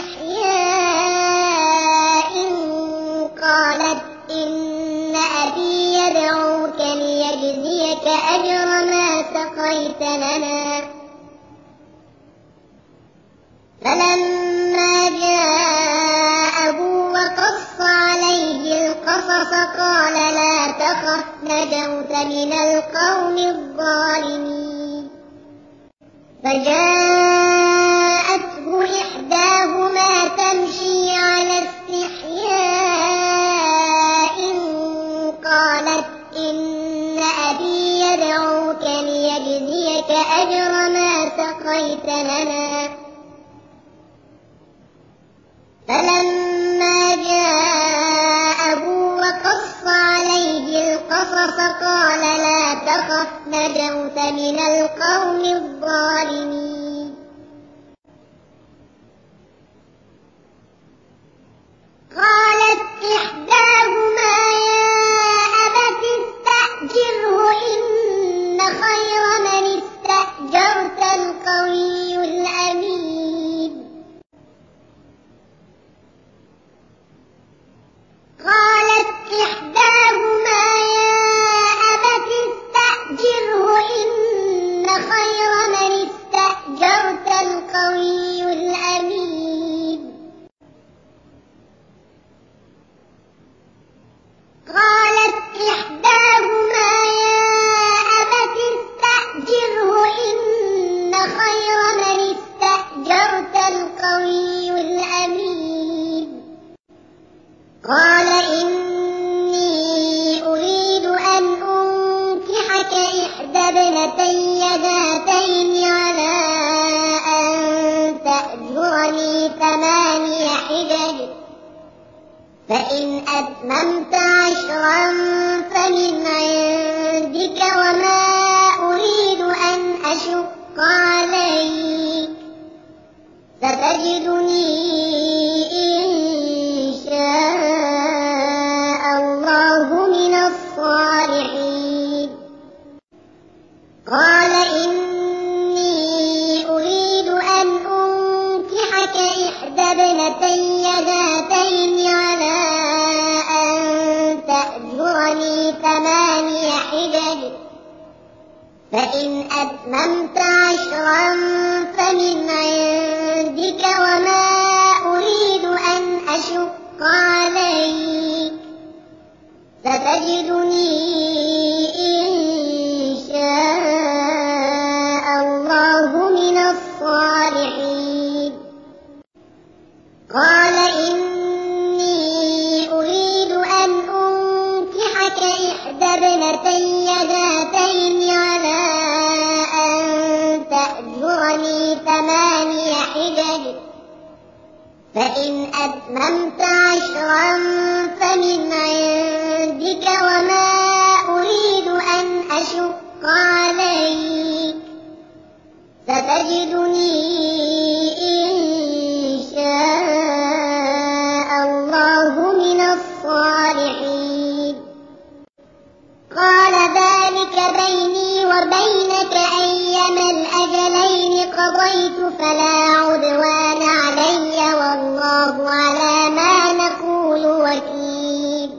استحياء قالت إن أبي يدعوك ليجزيك أجر ما سقيت لنا. فلما جاءه وقص عليه القصص قال لا تخف نجوت من القوم الظالمين. فجاءته إحداهما تمشي على استحياء قالت إن أبي يدعوك ليجزيك أجر ما سقيت لنا. فلما جاءه وقص عليه القصص قال لا تخف نجوت من القوم الظالمين. قالت إحداهما يا أبت استأجره إن خير من استأجرت القوي الأمين. قالت إحداهما يا أبت استأجره إن خير من استأجرت القوي الأمين. قالت إحداهما يا أبت استأجره إن خير من استأجرت القوي الأمين. قال إني أريد أن أنكحك إحدى ابنتي هاتين على أن تأجرني 8 حجج فإن أتممت 10 فمن الصالحين قال إني أريد أن أنكحك إحدى ابنتي هاتين على أن تأجرني 8 حجج فإن أتممت 10 فمن عندك وما أريد أن أشق عليك ستجدني إن شاء الله من الصالحين قال إني أريد أن أنكحك إحدى ابنتي هاتين على أن تأجرني 8 حجج فإن أتممت 10 فمن عندك وما أريد أن أشق عليك ستجدني إن شاء الله من الصالحين قال ذلك بيني وبينك أيما الأجلين قضيت فلا عدوان علي والله على ما نقول وكيل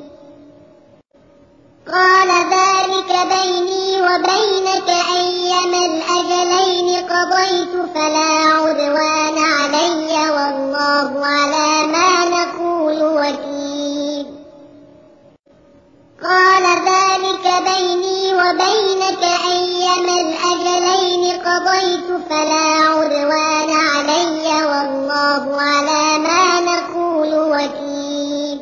قال ذلك بيني وبينك أيما الأجلين قضيت فلا عدوان علي والله على ما نقول وكيل قال ذلك بيني وبينك أيما الأجلين قضيت فلا عدوان علي والله على ما نقول وكيل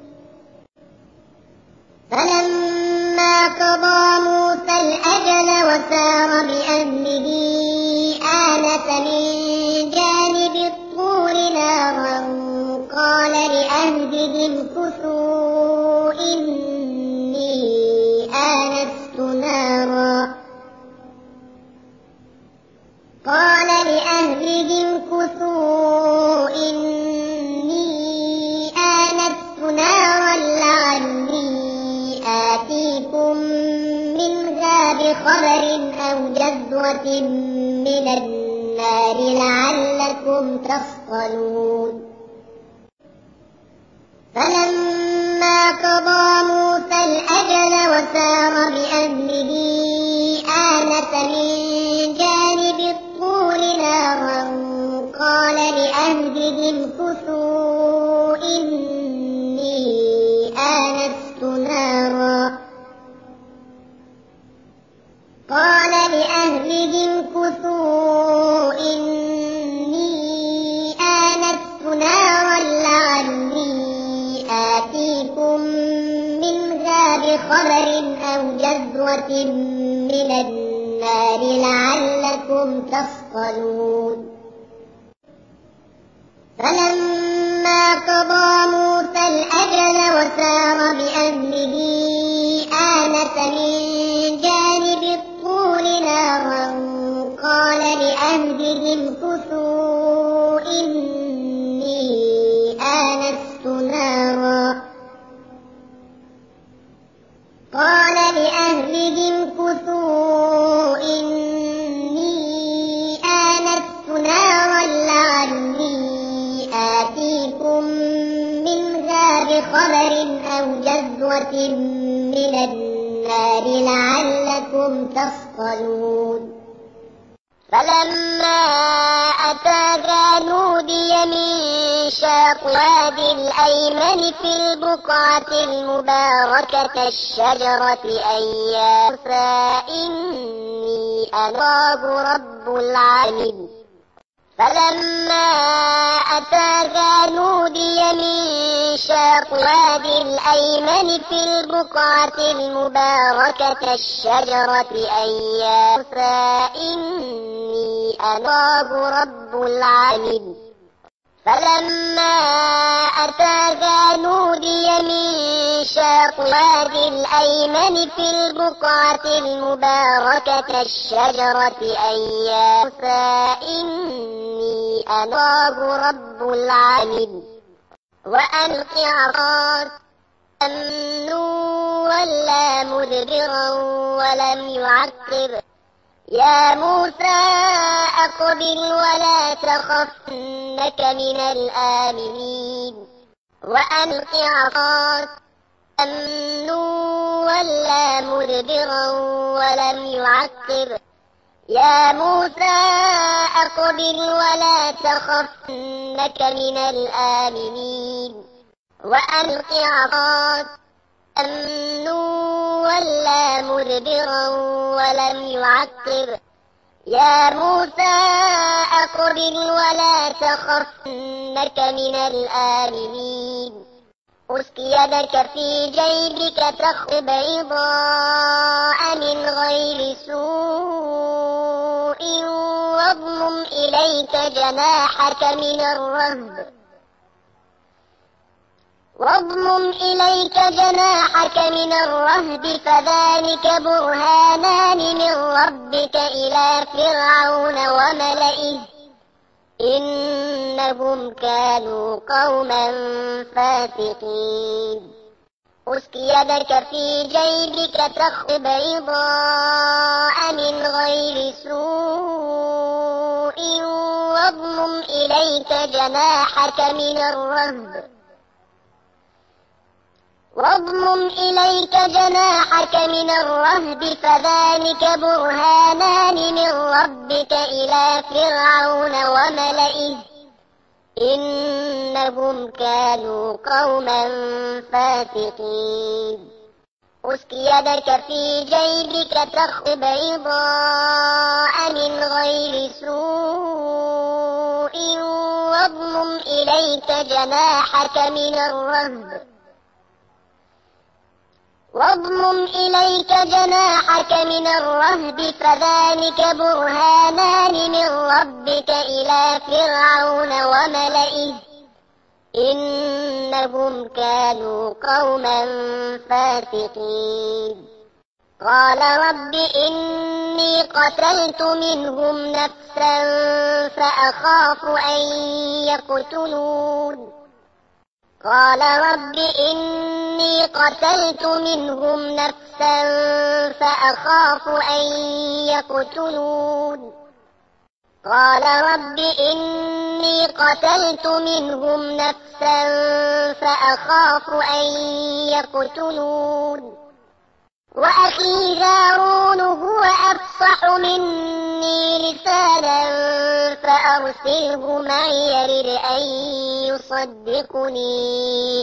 فلما قضى موسى الأجل وسار بأهله آنس من جانب الطور نارا قال لأهلهم كثوا إني آنست نارا لعلي آتيكم منها بخبر أو جذوة من النار لعلكم تصطلون فلما قضى موسى الأجل وسار بأهله آنس من جانب الطور نارا قال لأهلهم كثوا إني آنست نارا لعلي آتيكم منها بخبر أو جذوة من النار لعلكم تصطلون فلما قضى موسى الأجل وسار بأهله آنس من جانب الطور نارا قال لأهلهم كثوا إني آنست نارا لعلي آتيكم منها بخبر أو جذوة من النار لعلكم تصطلون فلما أتاها نودي من شاطئ الوادي الأيمن في البقعة المباركة الشجرة أن يا موسى إني أنا الله رب العالمين فلما أتاها نودي من شاطئ الوادي الأيمن في البقعة المباركة الشجرة أن يا موسى إني أنا الله رب العالمين فلما أتاها نودي من شاطئ الوادي الأيمن في البقعة المباركة الشجرة أن يا موسى إني أنا الله رب العالمين وألق عصاك أمنوا ولا مدبرا ولم يعقب يا موسى أقبل ولا تخف إنك من الآمنين وألق عصاك أمنوا ولا مدبرا ولم يعقب يا موسى أقبل ولا تخف إنك من الآمنين وألق عصاك أمنوا ولا مدبرا ولم يعقب يا موسى أقبل ولا تخف إنك من الآمنين أسك يدك في جيبك تخرج بيضاء من غير سوء واضمم إليك جناحك من الرهب فذلك برهانان من ربك إلى فرعون وملئه إنهم كانوا قوما فاسقين أسك يدك في جيبك تخرج بيضاء من غير سوء واضمم إليك جناحك من الرهب فذلك برهانان من ربك إلى فرعون وملئه إنهم كانوا قوما فاسقين أسك يدك في جيبك تخرج بيضاء من غير سوء واضمم إليك جناحك من الرهب فذلك برهانان من ربك إلى فرعون وملئه إنهم كانوا قوما فاسقين قال رب إني قتلت منهم نفسا فأخاف أن يقتلون قال رب إني قتلت منهم نفسا فأخاف أن يقتلون قال رب إني قتلت منهم نفسا فأخاف أن يقتلون وأخي هارون هو أفصح مني لسانا فأرسله معي يرد أن يصدقني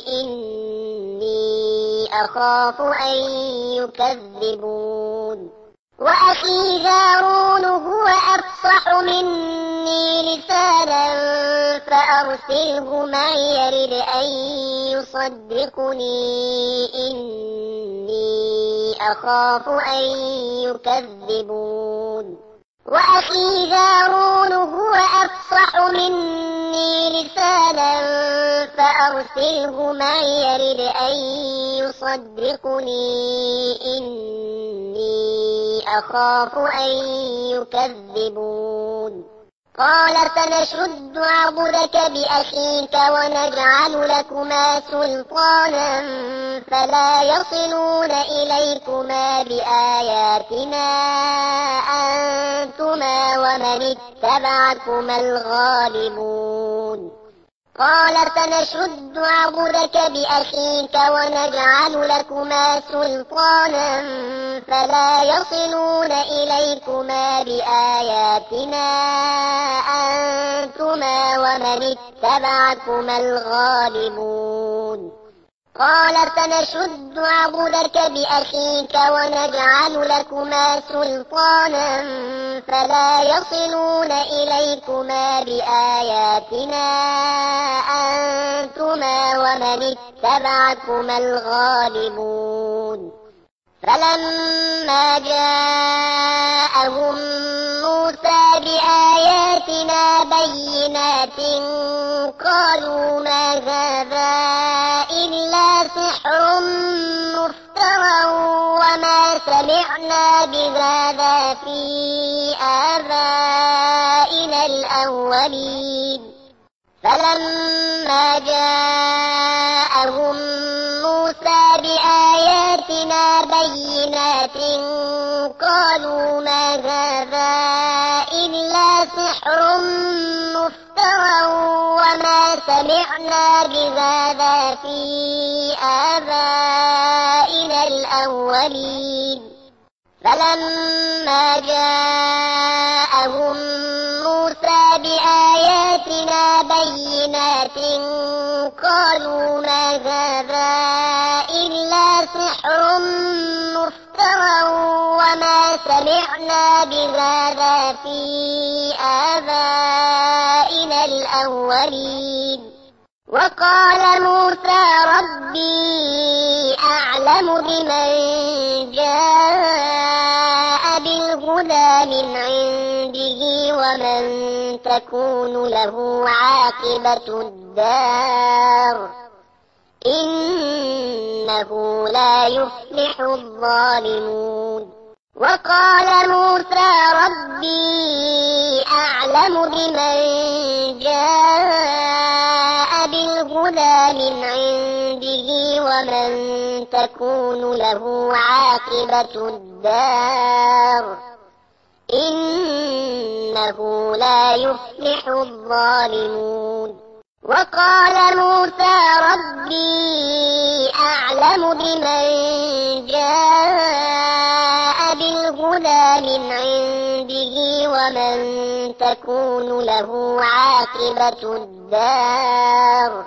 إني أخاف أن يكذبون وأخي هارون هو أفصح مني لسانا فأرسله معي يرد أن يصدقني إني أخاف أن يكذبون وأخي هارون هو أفصح مني لسانا فأرسله معي يرد أن يصدقني إني أخاف أن يكذبون قال سنشد عضدك بأخيك ونجعل لكما سلطانا فلا يصلون إليكما بآياتنا أنتما ومن اتبعكما الغالبون قال سنشد عضدك بأخيك ونجعل لكما سلطانا فلا يصلون إليكما بآياتنا أنتما ومن اتبعكما الغالبون قال سنشد عضدك بأخيك ونجعل لكما سلطانا فلا يصلون إليكما بآياتنا أنتما ومن اتبعكما الغالبون فلما جاءهم موسى بآياتنا بينات قالوا ما هذا إلا سحر مفترى وما سمعنا بهذا في آبائنا الأولين فلما جاءهم موسى آياتنا بينات قالوا ما هذا إلا سحر مفترى وما سمعنا بهذا في آبائنا الأولين فلما جاءهم موسى بآياتنا بينات قالوا ما هذا إلا سحر مفترى وما سمعنا بهذا في آبائنا الأولين وقال موسى ربي أعلم بمن جاء بالهدى من عنده ومن تكون له عاقبة الدار إنه لا يفلح الظالمون وقال موسى ربي أعلم بمن جاء بالهدى من عنده ومن تكون له عاقبة الدار إنه لا يفلح الظالمون وقال موسى ربي أعلم بمن جاء بالهدى من عنده ومن تكون له عاقبة الدار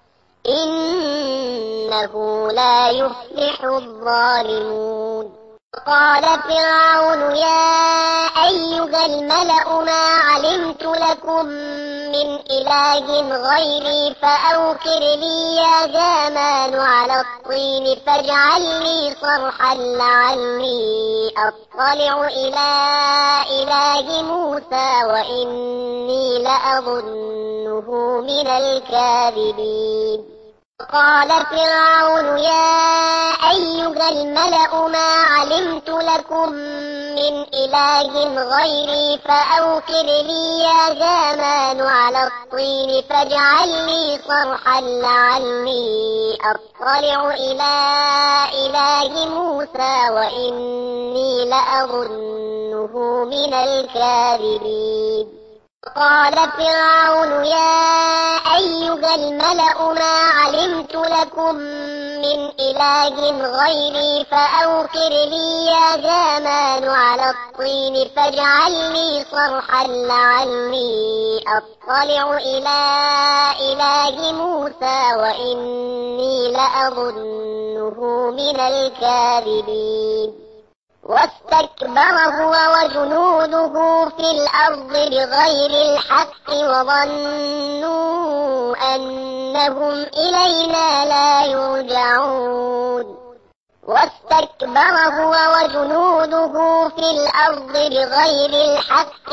إنه لا يفلح الظالمون قال فرعون يا أيها الملأ ما علمت لكم من إله غيري فأوقر لي يا هامان على الطين فاجعل لي صرحا لعلي أطلع إلى إله موسى وإني لأظنه من الكاذبين قال فرعون يا أيها الملأ ما علمت لكم من إله غيري فأوقر لي يا هامان على الطين فاجعل لي صرحا لعلي أطلع إلى إله موسى وإني لأظنه من الكاذبين قال فرعون يا أيها الملأ ما علمت لكم من إله غيري فأوقر لي يا هامان على الطين فاجعل لي صرحا لعلي أطلع إلى إله موسى وإني لأظنه من الكاذبين واستكبر هو وجنوده في الأرض بغير الحق وظنوا أنهم إلينا لا يرجعون واستكبر هو وجنوده في الأرض بغير الحق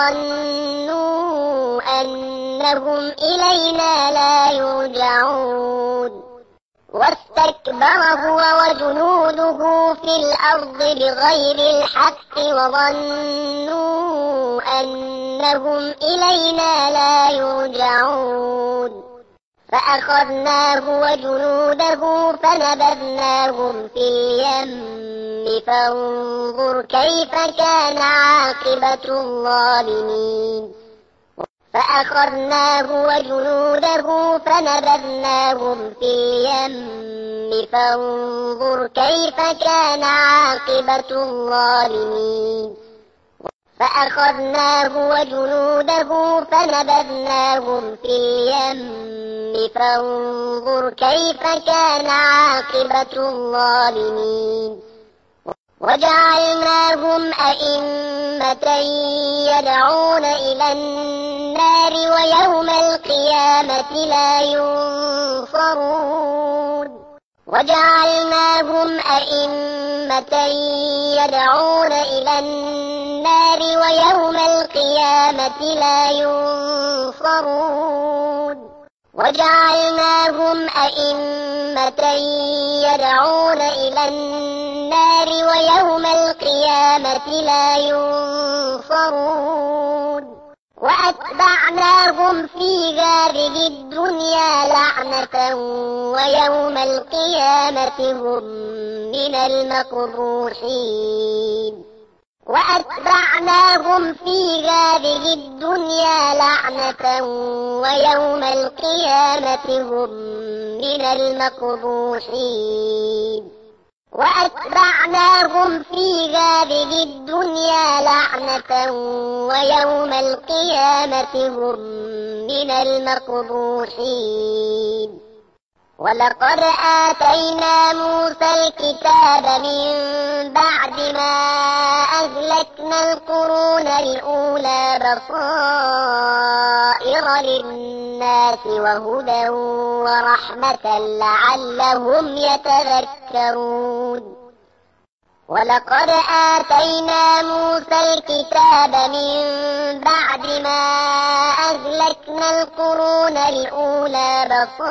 وظنوا أنهم إلينا لا يرجعون واستكبر هو وجنوده في الأرض بغير الحق وظنوا أنهم إلينا لا يرجعون فأخذناه وجنوده فنبذناهم في اليم فانظر كيف كان عاقبة الظالمين فأخذناه وجنوده فنبذناهم في اليم فانظر كيف كان عاقبة الظالمين فأخذناه وجنوده فنبذناهم في اليم فانظر كيف كان عاقبة الظالمين وجعلناهم أئمة يدعون إلى النار ويوم القيامة لا ينصرون وجعلناهم أئمة يدعون إلى النار ويوم القيامة لا ينصرون وجعلناهم أئمة يدعون إلى النار ويوم القيامة لا ينصرون وأتبعناهم في هذه الدنيا لعنة ويوم القيامة هم من المقبوحين. وأتبعناهم في هذه الدنيا لعنة ويوم القيامة هم من المقبوحين. وأتبعناهم في هذه الدنيا لعنة ويوم القيامة هم من المقبوحين. ولقد آتينا موسى الكتاب من بعد ما أهلكنا القرون الأولى بصائر للناس وهدى ورحمة لعلهم يتذكرون. ولقد آتينا موسى الكتاب من بعد ما أهلكنا القرون الأولى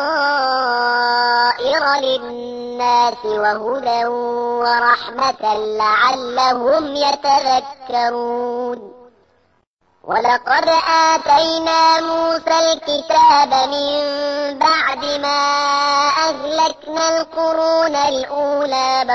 بصائر للناس وهدى ورحمة لعلهم يتذكرون. ولقد آتينا موسى الكتاب من بعد ما أهلكنا القرون الأولى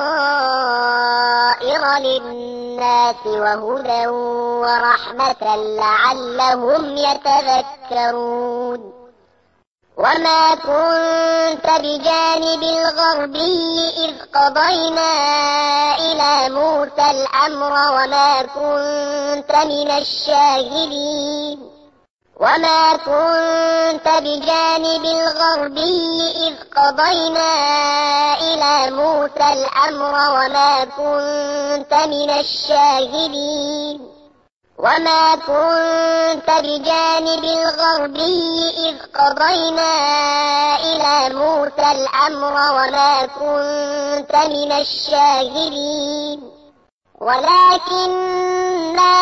بصائر للناس وهدى ورحمة لعلهم يتذكرون. وما كنت بجانب الغربي إذ قضينا إلى موسى الأمر وما كنت من الشاهدين. وما كنت بجانب الغربي إذ قضينا إلى موسى الأمر وما كنت من الشاهدين. وما كنت بجانب الغربي إذ قضينا إلى موسى الأمر وما كنت من الشاهدين. ولكننا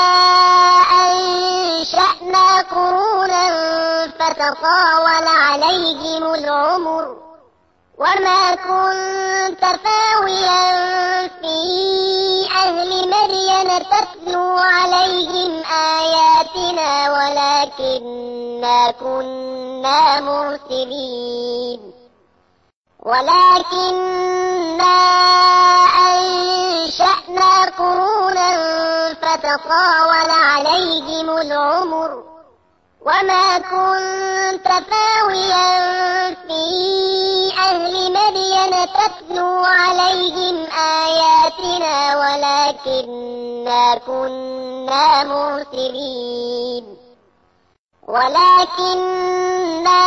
أنشأنا قرونا فتطاول عليهم العمر وما كنت ثاويا في أهل مدين تتلو عليهم آياتنا ولكننا كنا مرسلين. ولكننا أنشأنا قرونا فتطاول عليهم العمر وما كنت ثاويا في أهل مدين تتلو عليهم آياتنا ولكننا كنا مرسلين. ولكننا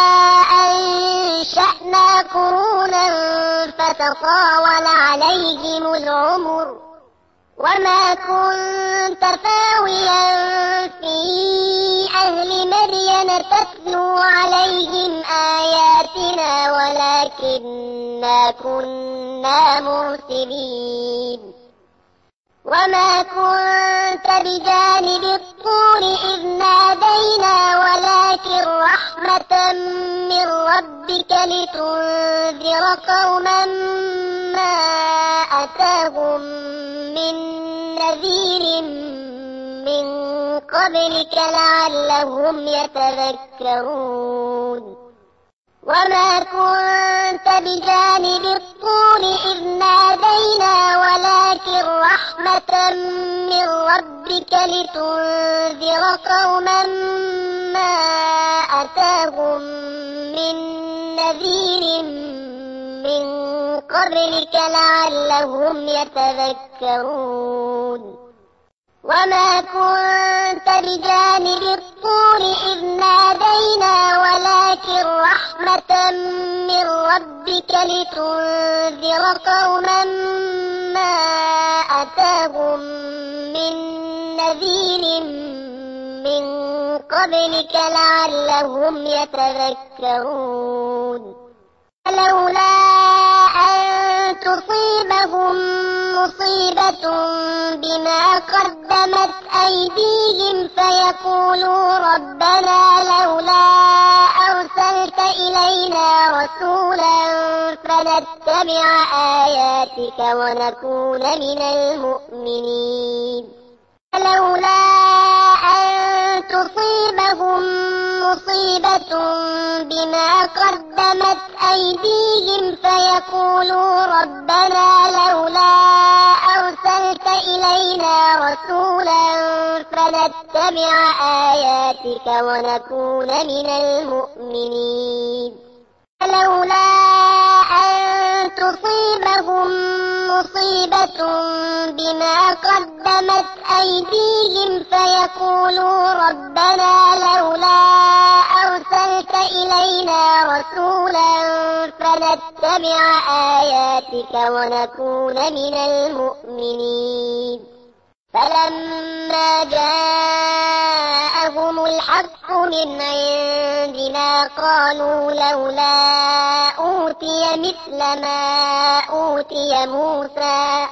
أنشأنا قرونا فتطاول عليهم العمر وما كنت ثاويا في أهل مدين تتلو عليهم آياتنا ولكننا كنا مرسلين. وما كنت بجانب الطور إذ نادينا ولكن رحمة من ربك لتنذر قوما ما أتاهم من نذير من قبلك لعلهم يتذكرون. وما كنت بجانب الطور إذ نادينا ولكن رحمة من ربك لتنذر قوما ما أتاهم من نذير من قبلك لعلهم يتذكرون. وما كنت بجانب الطور إذ نادينا ولكن رحمة من ربك لتنذر قوما ما أتاهم من نذير من قبلك لعلهم يتذكرون. لولا أن تصيبهم مصيبة بما قدمت أيديهم فيقولوا ربنا لولا أرسلت إلينا رسولا فنتبع آياتك ونكون من المؤمنين. لولا أن مصيبة بما قدمت أيديهم فيقولوا ربنا لولا أرسلت إلينا رسولا فنتبع آياتك ونكون من المؤمنين لولا أن تصيبهم مصيبة بما قدمت أيديهم فيقولوا ربنا لولا أرسلت إلينا رسولا فنتبع آياتك ونكون من المؤمنين فلما جاءهم الحق من عندنا قالوا لولا أوتي مثل ما أوتي موسى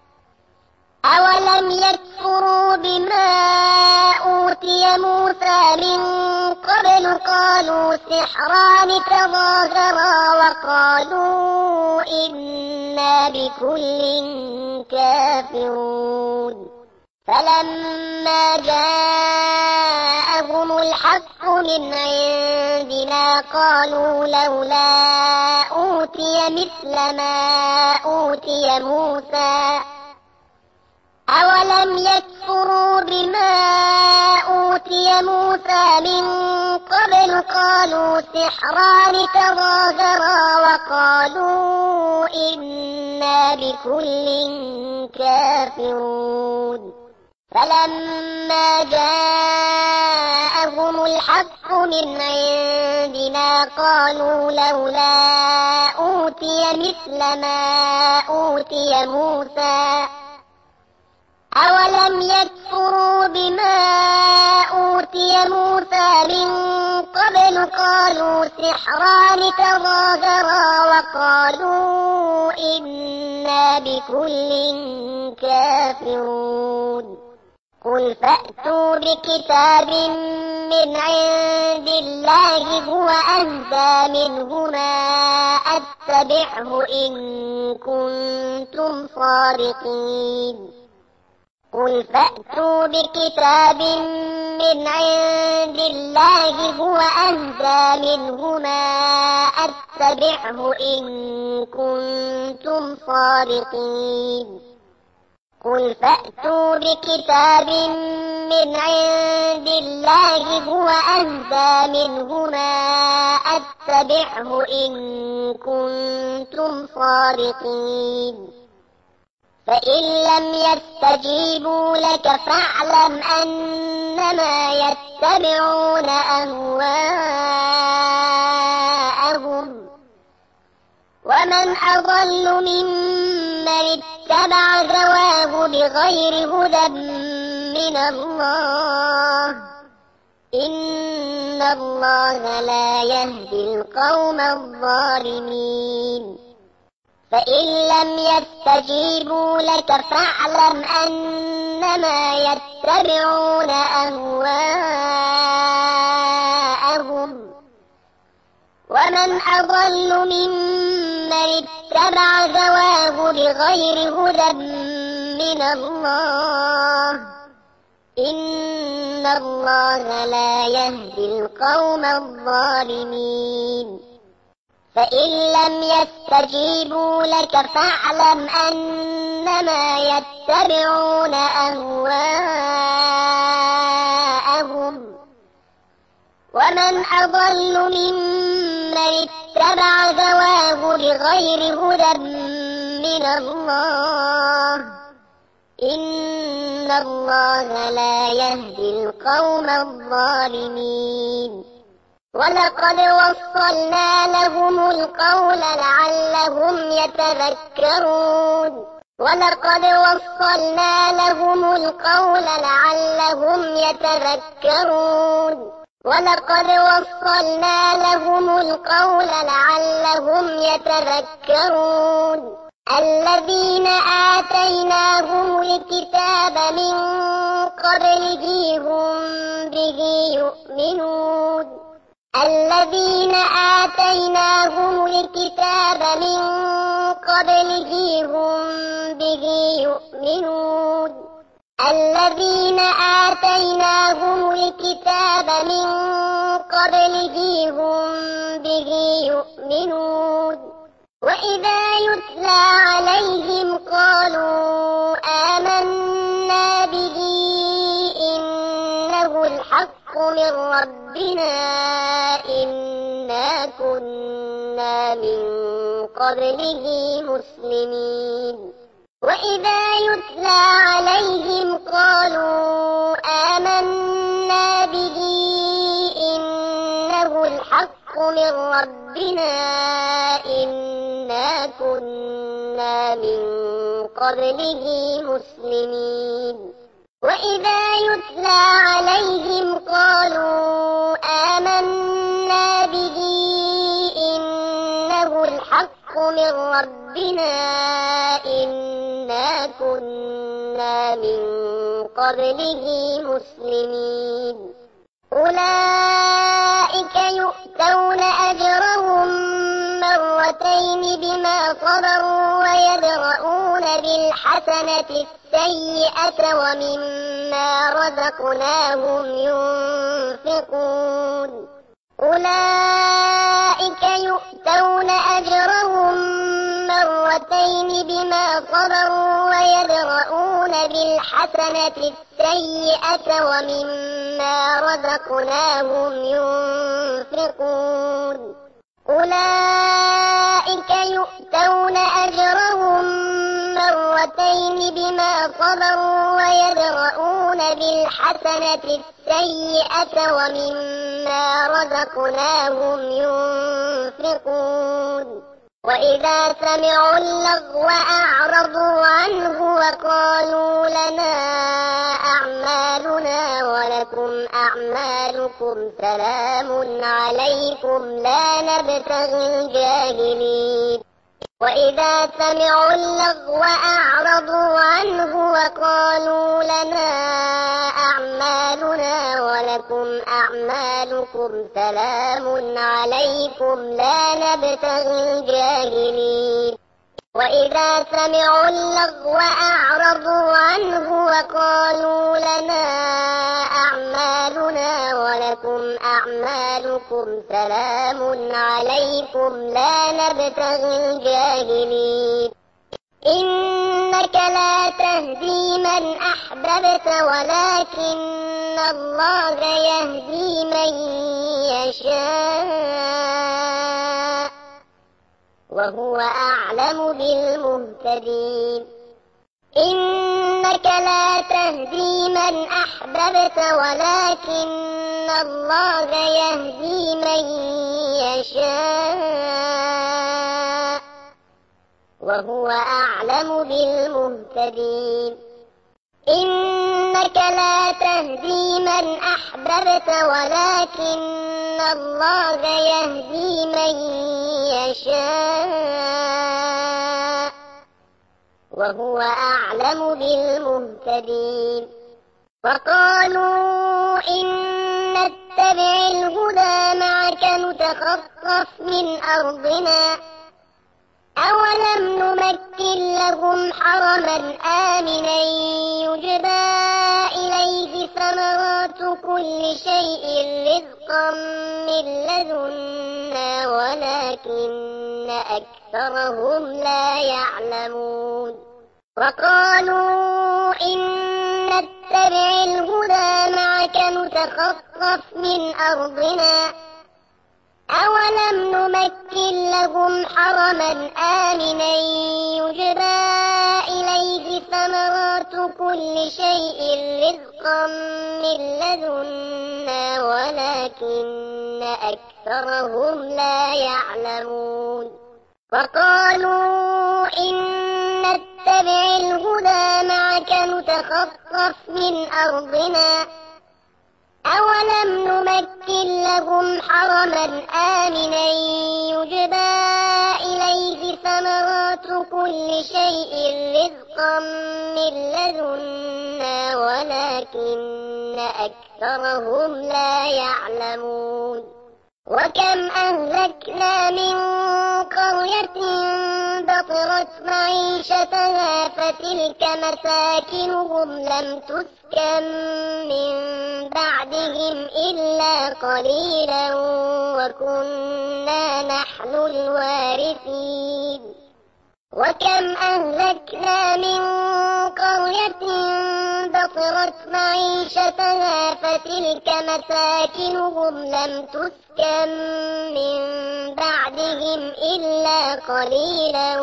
أولم يكفروا بما أوتي موسى من قبل قالوا سحران تظاهرا وقالوا إنا بكل كافرون فلما جاءهم الحق من عندنا قالوا لولا أوتي مثل ما أوتي موسى أولم يكفروا بما أوتي موسى من قبل قالوا سحران تظاهرا وقالوا إنا بكل كافرون فلما جاءهم الحق من عندنا قالوا لولا أوتي مثل ما أوتي موسى أولم يكفروا بما أوتي موسى من قبل قالوا سحران تظاهرا وقالوا إنا بكل كافرون قل فأتوا بكتاب من عند الله هو أهدى منهما أتبعه إن كنتم صادقين قل فأتوا بكتاب من عند الله هو أهدى منهما أتبعه إن كنتم صادقين قل فأتوا بكتاب من عند الله هو أهدى منهما أتبعه إن كنتم صادقين فإن لم يستجيبوا لك فاعلم أنما يتبعون أهواءهم ومن أضل ممن اتبع هواه بغير هدى من الله إن الله لا يهدي القوم الظالمين فإن لم يستجيبوا لك فاعلم أنما يتبعون أهواءهم ومن أضل ممن اتبع هواه بغير هدى من الله إن الله لا يهدي القوم الظالمين فإن لم يستجيبوا لك فاعلم أنما يتبعون أهواءهم ومن أضل ممن اتبع هواه بغير هدى من الله إن الله لا يهدي القوم الظالمين ولقد وصلنا لهم القول لعلهم يتذكرون ولقد وصلنا لهم القول لعلهم يتذكرون ولقد وصلنا لهم القول لعلهم يتذكرون الذين آتيناهم الكتاب من قبله هم به يؤمنون الذين آتيناهم الكتاب من قبله هم به يؤمنون الذين آتيناهم الكتاب من قبله هم به يؤمنون وإذا يتلى عليهم قالوا آمنا به إنه الحق من ربنا إنا كنا من قبله مسلمين وإذا يتلى عليهم قالوا آمنا به إنه الحق من ربنا إنا كنا من قبله مسلمين وإذا يتلى عليهم قالوا آمنا به إنه الحق من ربنا إنا كنا من قبله مسلمين أولئك يؤتون أجرهم مرتين بما صبروا ويدرؤون بالحسنة السيئة ومما رزقناهم ينفقون أولئك يؤتون أجرهم مرتين بما صبروا ويدرؤون بالحسنة السيئة ومما رزقناهم ينفقون أولئك يؤتون أجرهم مرتين بما صبروا ويدرؤون بالحسنة السيئة ومما رزقناهم ينفقون وإذا سمعوا اللغو أعرضوا عنه وقالوا لنا أعمالنا ولكم أعمالكم سلام عليكم لا نبتغي الجاهلين وإذا سمعوا اللغو أعرضوا عنه وقالوا لنا أعمالنا ولكم أعمالكم سلام عليكم لا نبتغي الجاهلين وإذا سمعوا اللغو أعرضوا عنه وقالوا لنا أعمالنا ولكم أعمالكم سلام عليكم لا نبتغي الجاهلين إنك لا تهدي من أحببت ولكن الله يهدي من يشاء وهو أعلم بالمهتدين إنك لا تهدي من أحببت ولكن الله يهدي من يشاء وهو أعلم بالمهتدين إنك لا تهدي من أحببت ولكن الله يهدي من يشاء وهو أعلم بالمهتدين وقالوا إن نتبع الهدى معك نتخطف من أرضنا أولم نمكن لهم حرما آمنا يجبى إليه ثمرات كل شيء رزقا من لدنا ولكن أكثرهم لا يعلمون وقالوا إن نتبع الهدى معك نتخطف من أرضنا أولم نمكن لهم حرما آمنا يجبى إليه ثمرات كل شيء رزقا من لدنا ولكن أكثرهم لا يعلمون وقالوا إن نتبع الهدى معك نتخطف من أرضنا أولم نمكن لهم حرما آمنا يجبى إليه ثمرات كل شيء رزقا من لدنا ولكن أكثرهم لا يعلمون وكم أهلكنا من قرية بطرت معيشتها فتلك مساكنهم لم تسكن من بعدهم إلا قليلا وكنا نحن الوارثين وكم أهلكنا من قرية بطرت معيشتها فتلك مساكنهم لم تسكن من بعدهم إلا قليلا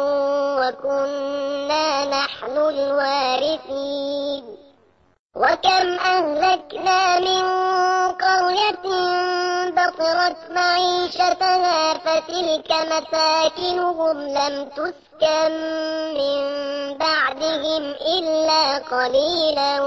وكنا نحن الوارثين وكم أهلكنا من قرية بطرت معيشتها فتلك مساكنهم لم تسكن من بعدهم إلا قليلا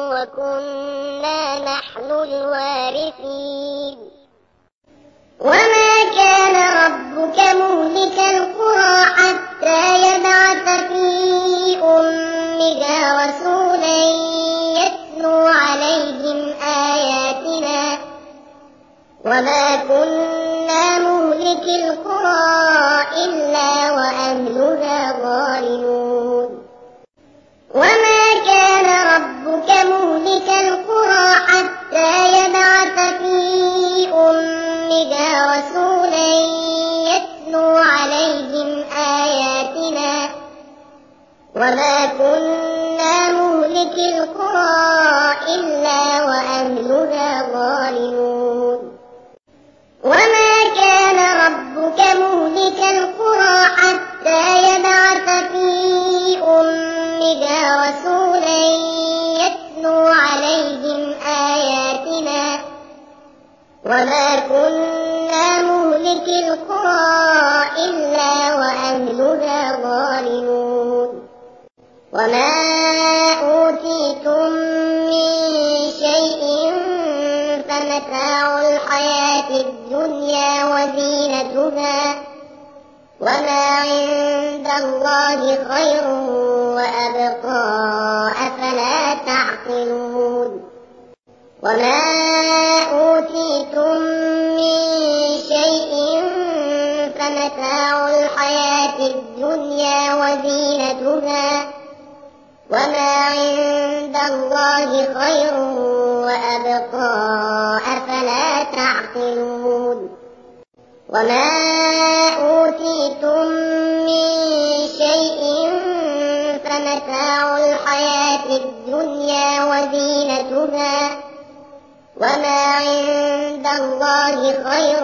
وكنا نحن الوارثين وما كان ربك مهلك القرى حتى يبعث في أمها رسولا يتلو عليهم آياتنا وما كنا مهلك القرى إلا وأهلها ظالمون وما كان ربك مهلك القرى حتى يبعث في أمها رسولا يتلو عليهم آياتنا وما كنا مهلك القرى إلا وأهلها ظالمون وما كان ربك مهلك القرى حتى يبعث في أمها رسولا يتلو عليهم آياتنا وما كنا مهلك القرى إلا وأهلها ظالمون وما أوتيتم من شيء فمتاع الحياة الدنيا وزينتها وما عند الله خير وأبقى أفلا تعقلون وما أوتيتم من شيء فمتاع الحياة الدنيا وزينتها وما عند الله خير وأبقى أفلا تعقلون وما أوتيتم من شيء فمتاع الحياة الدنيا وزينتها وما عند الله خير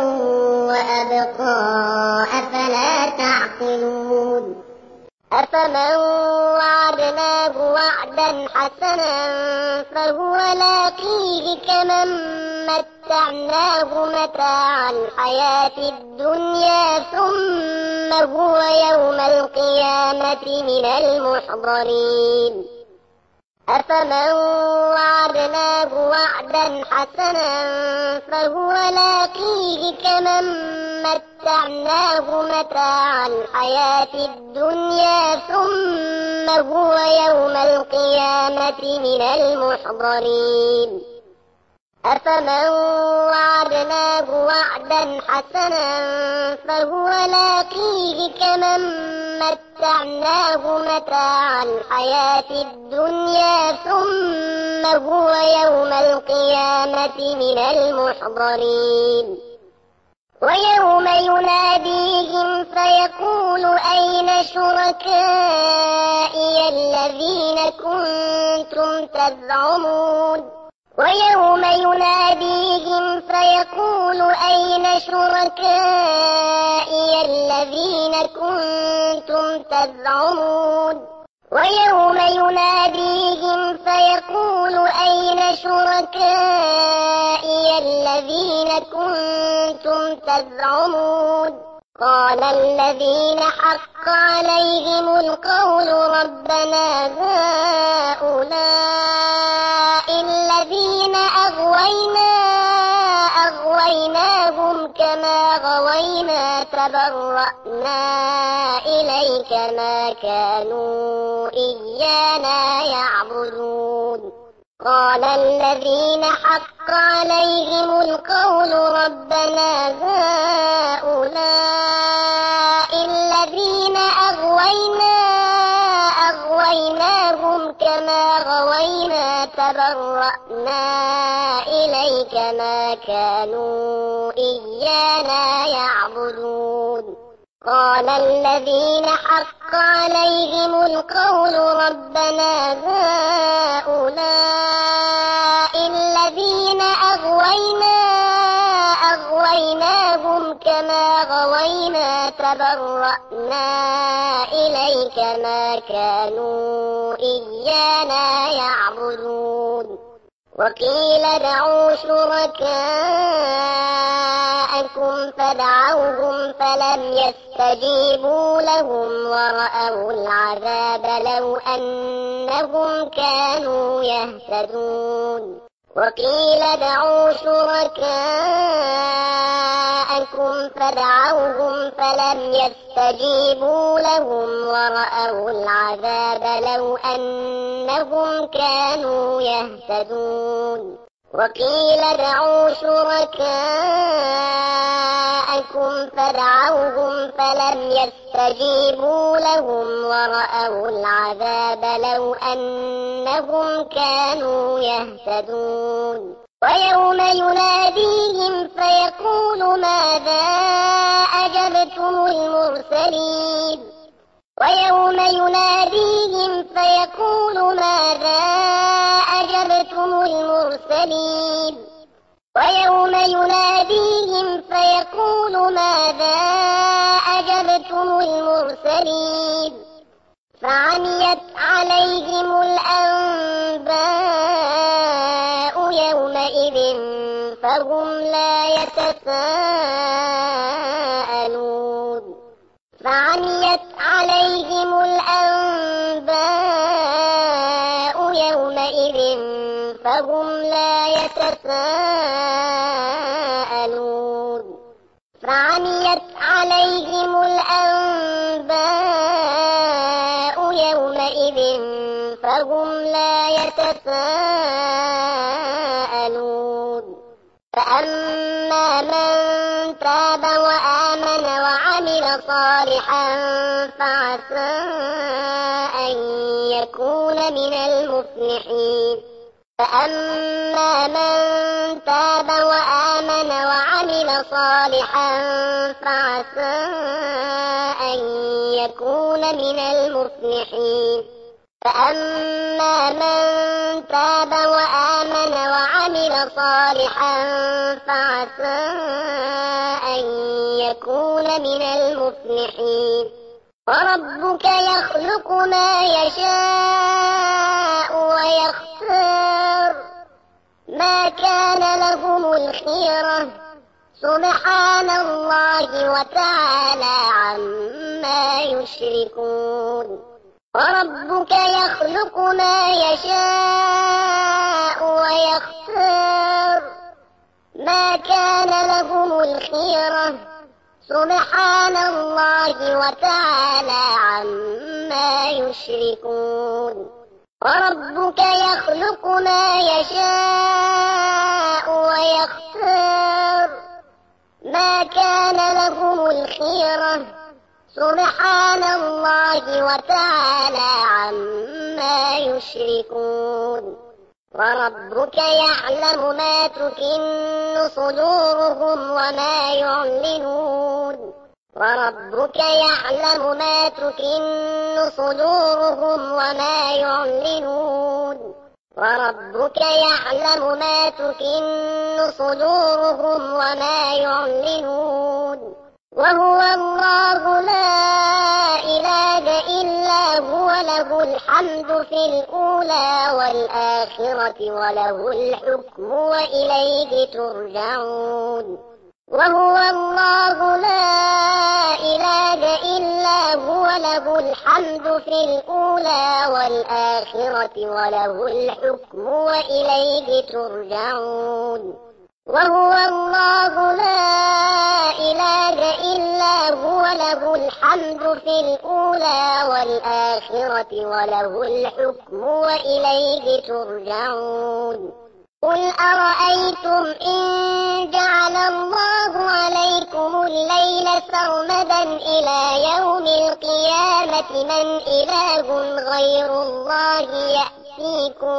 وأبقى أفلا تعقلون أفمن وعدناه وعدا حسنا فهو لاقيه كمن متعناه متاع الحياة الدنيا ثم هو يوم القيامة من المحضرين أفمن وعدناه وعدا حسنا فهو لاقيه كمن متعناه متاع الحياة الدنيا ثم هو يوم القيامة من المحضرين أفمن وعدناه وعدا حسنا فهو لاقيه كمن متعناه متاع الحياة الدنيا ثم هو يوم القيامة من المحضرين ويوم يناديهم فيقول أين شركائي الذين كنتم تزعمون ويوم يناديهم فيقول أين شركائي الذين كنتم تزعمون ويوم يناديهم فيقول أين شركائي الذين كنتم تزعمون قال الذين حق عليهم القول ربنا هؤلاء الذين أغويناهم كما غوينا تبرأنا إليك ما كانوا إيانا يعبدون قال الذين حق عليهم القول ربنا هؤلاء الذين أغويناهم كما غوينا تبرأنا إليك ما كانوا إيانا يعبدون قال الذين حق عليهم القول ربنا هؤلاء الذين أغويناهم كما غوينا تبرأنا إليك ما كانوا إيانا يعبدون وقيل ادعوا شركاءكم فدعوهم فلم يستجيبوا لهم ورأوا العذاب لو أنهم كانوا يهتدون وقيل ادعوا شركاءكم فدعوهم فلم يستجيبوا لهم ورأوا العذاب لو أنهم كانوا يهتدون وقيل ادعوا شركاءكم فدعوهم فلم يستجيبوا لهم ورأوا العذاب لو أنهم كانوا يهتدون ويوم يناديهم فيقول ماذا أجبتم المرسلين ويوم يناديهم فيقول ماذا أجبتم المرسلين ويوم يناديهم فيقول ماذا أجبتم المرسلين فعميت عليهم الأنباء يومئذ فهم لا يتساءلون فعميت عليهم الأنباء يومئذ فهم لا يتساءلون فعميت عليهم الأنباء يومئذ فهم لا يتساءلون فأما من تاب وآمن وعمل صالحا فعسى أن يكون من المفلحين فأما من تاب وآمن وعمل صالحا فعسى أن يكون من المفلحين فأما من تاب وآمن وعمل صالحا فعسى أن يكون من المفلحين وربك يخلق ما يشاء ويختار ما كان لهم الخيرة سبحان الله وتعالى عما يشركون وربك يخلق ما يشاء ويختار ما كان لهم الخيرة سبحان الله وتعالى عما يشركون وربك يخلق ما يشاء ويختار ما كان لهم الخيرة سبحان الله وتعالى عما يشركون وربك يعلم ما تكن صدورهم وما يعلنون وربك يعلم ما تكن صدورهم وما يعلنون وربك يعلم ما تكن صدورهم وما يعلنون وهو الله لا إله إلا هو له الحمد في الأولى والآخرة وله الحكم وإليه ترجعون وهو الله لا إله إلا هو له الحمد في الأولى والآخرة وله الحكم وإليه ترجعون وهو الله لا إله إلا هو، له الحمد في الأولى والآخرة وله الحكم وإليه ترجعون. قل أرأيتم إن جعل الله عليكم الليل سرمدا إلى يوم القيامة من إله غير الله يأتيكم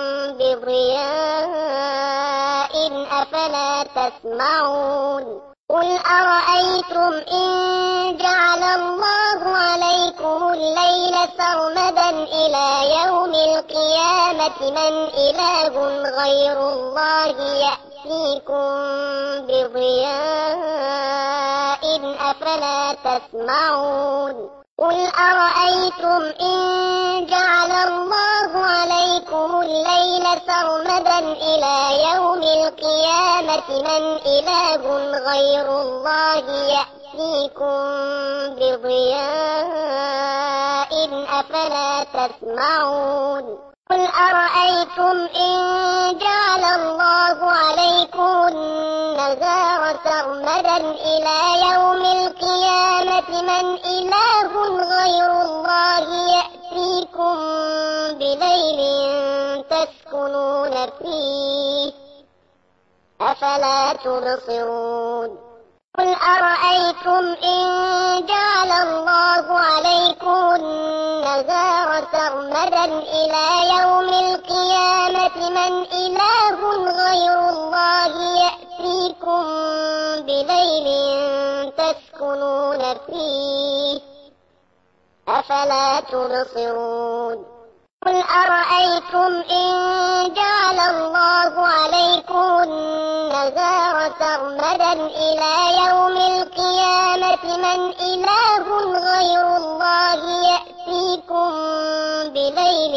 بضياء أفلا تسمعون. قل أرأيتم إن جعل الله عليكم الليل سرمدا إلى يوم القيامة من إله غير الله يأتيكم بضياء أفلا تسمعون. قل أرأيتم إن جعل الله عليكم الليل سرمدا إلى يوم القيامة من إله غير الله يأتيكم بضياء أفلا تسمعون. قل أرأيتم إن جعل الله عليكم النهار سرمدا إلى يوم القيامة من إله غير الله يأتيكم بليل تسكنون فيه أفلا تبصرون. قل أرأيتم إن جعل الله عليكم النهار سرمدا إلى يوم القيامة من إله غير الله يأتيكم بليل تسكنون فيه أفلا تبصرون. قل أرأيتم إن جعل الله عليكم النهار سرمدا إلى يوم القيامة من إله غير الله يأتيكم بليل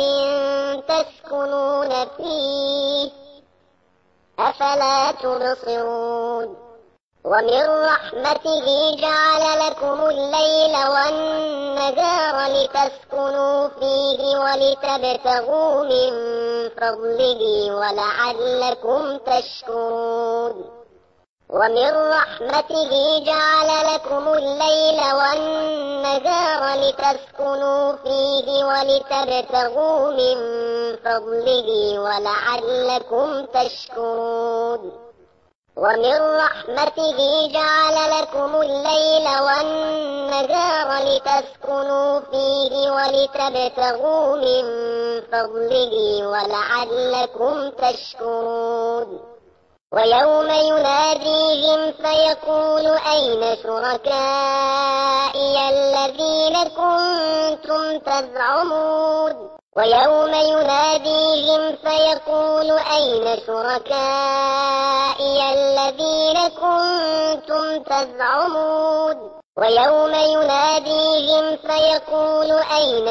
تسكنون فيه أفلا تبصرون. ومن رحمته جعل لكم الليل والنهار لتسكنوا فيه ولتبتغوا من فضله ولعلكم تشكرون. ومن رحمته جعل لكم الليل والنهار لتسكنوا فيه ولتبتغوا من فضله ولعلكم تشكرون. ومن رحمته جعل لكم الليل والنهار لتسكنوا فيه ولتبتغوا من فضله ولعلكم تشكرون. ويوم يناديهم فيقول أين شركائي الذين كنتم تزعمون. ويوم يناديهم فيقول أين شركائي الذين كنتم تزعمون. ويوم يناديهم فيقول أين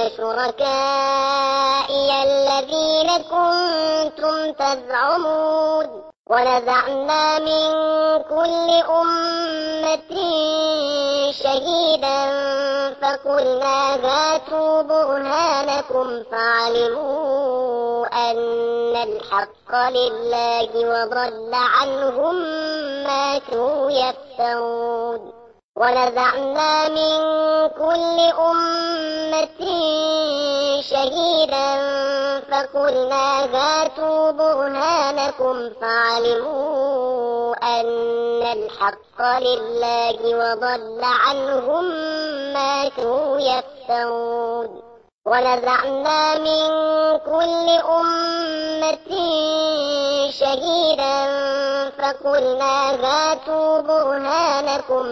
شركائي الذين كنتم تزعمون. ونزعنا من كل أمة شهيدا فقلنا هاتوا برهانكم فعلموا أن الحق لله وضل عنهم ما كانوا يفترون. ونزعنا من كل أمة شهيدا فقلنا هاتوا برهانكم فعلموا أن الحق لله وضل عنهم ما كانوا يفترون. ونزعنا من كل أمة شهيدا فقلنا هاتوا برهانكم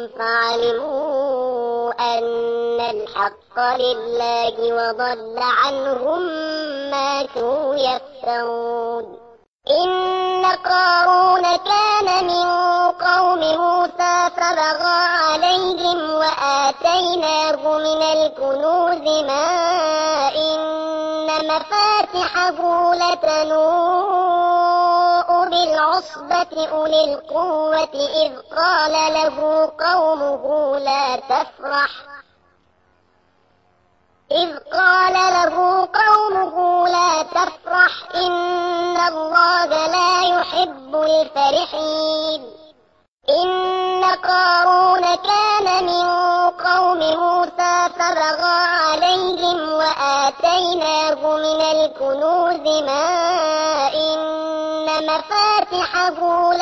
فعلموا أن الحق لله وضل عنهم ما كانوا يفترون. إن قارون كان من قوم موسى فبغى عليهم وآتيناه من الكنوز ما إن مفاتحه لتنوء بالعصبة أولي القوة إذ قال له قومه لا تفرح إذ قال له قومه لا تفرح إن الله لا يحب الفرحين إن قارون كان من قوم موسى فبغى عليهم وآتيناه من الكنوز ما إن مفاتحه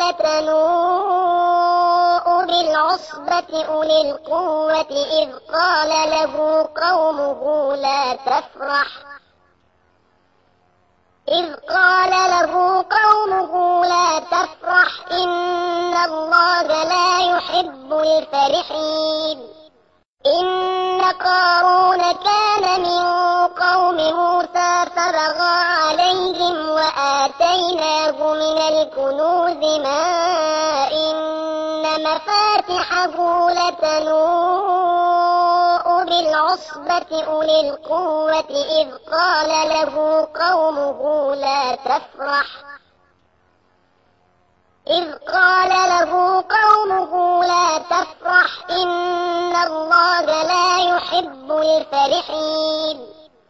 لتنوء بالعصبة أولي القوة إذ قال له قومه لا تفرح إن الله لا يحب الفرحين إن قارون كان من قوم موسى فبغى عليهم وآتيناه من الكنوز ما إن مفاتحه لتنوء بالعصبة أولي القوة إذ قال له قومه لا تفرح إن الله لا يحب الفرحين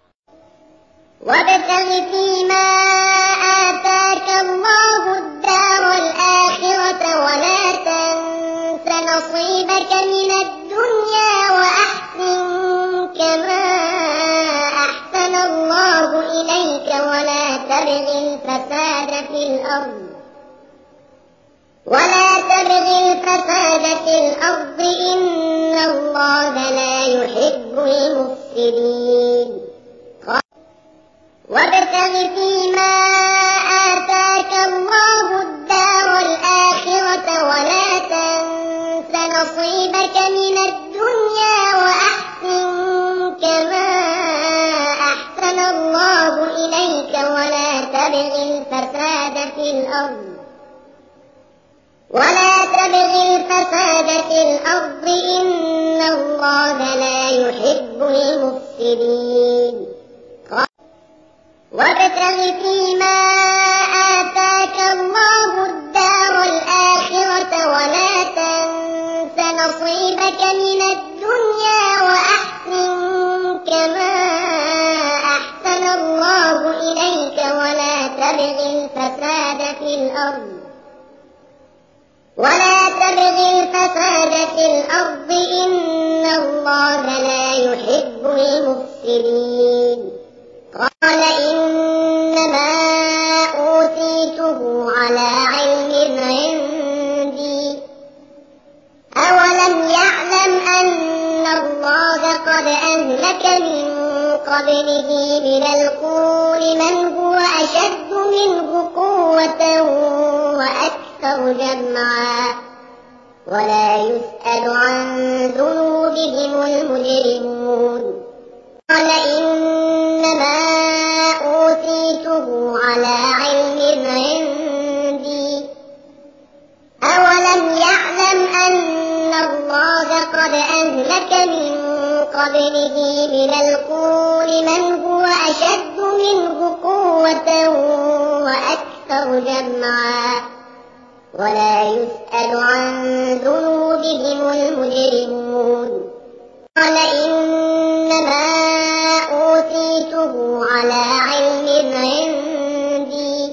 وابتغ فيما آتاك الله الدار الآخرة ولا تنس نصيبك من الدنيا وأحسن كما أحسن الله إليك ولا تبغ الفساد في الأرض إن الله لا يحب المفسدين وابتغ فيما آتاك الله الدار الآخرة ولا تنس نصيبك من الدنيا وأحسن كما أحسن الله إليك ولا تبغ الفساد في الأرض إن الله لا يحب المفسدين وابتغ فيما آتاك الله الدار الآخرة ولا تنس نصيبك من الدنيا وأحسن كما أحسن الله إليك ولا تبغ الفساد في الأرض إن الله لا يحب المفسدين قال إنما أوتيته على علم عندي أولم يعلم أن الله قد أهلك من قبله من القرون من هو أشد منه قوة وأكثر جمعا ولا يسأل عن ذنوبهم المجرمون قال إنما أوتيته على علم عندي أولم يعلم أن الله قد أهلك من قبله من القرون من هو أشد منه قوة وأكثر جمعا ولا يسأل عن ذنوبهم المجرمون قال إنما أوتيته على علم عندي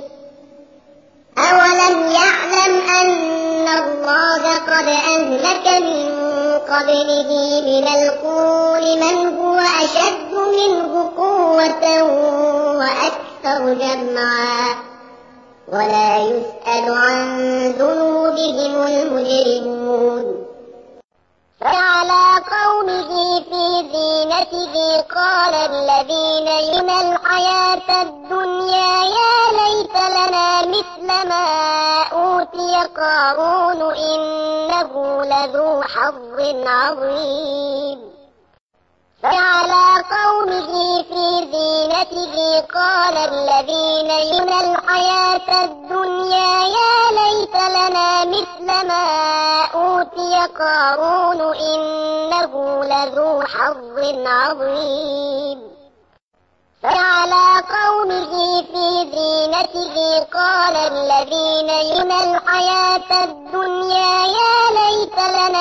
أولم يعلم أن الله قد أهلك من قبله من القرون من هو أشد منه قوة وأكثر جمعا ولا يسأل عن ذنوبهم المجرمون فعلى قومه في زينته قال الذين يريدون الحياة الدنيا يا ليت لنا مثل ما أوتي قارون إنه لذو حظ عظيم فعلى قومه في زينته قال الذين يريدون الحياة الدنيا يا ليت لنا مثل ما أوتي قارون إنه لذو حظ عظيم فعلى قومه في زينته قال الذين يريدون الحياة الدنيا يا ليت لنا مثل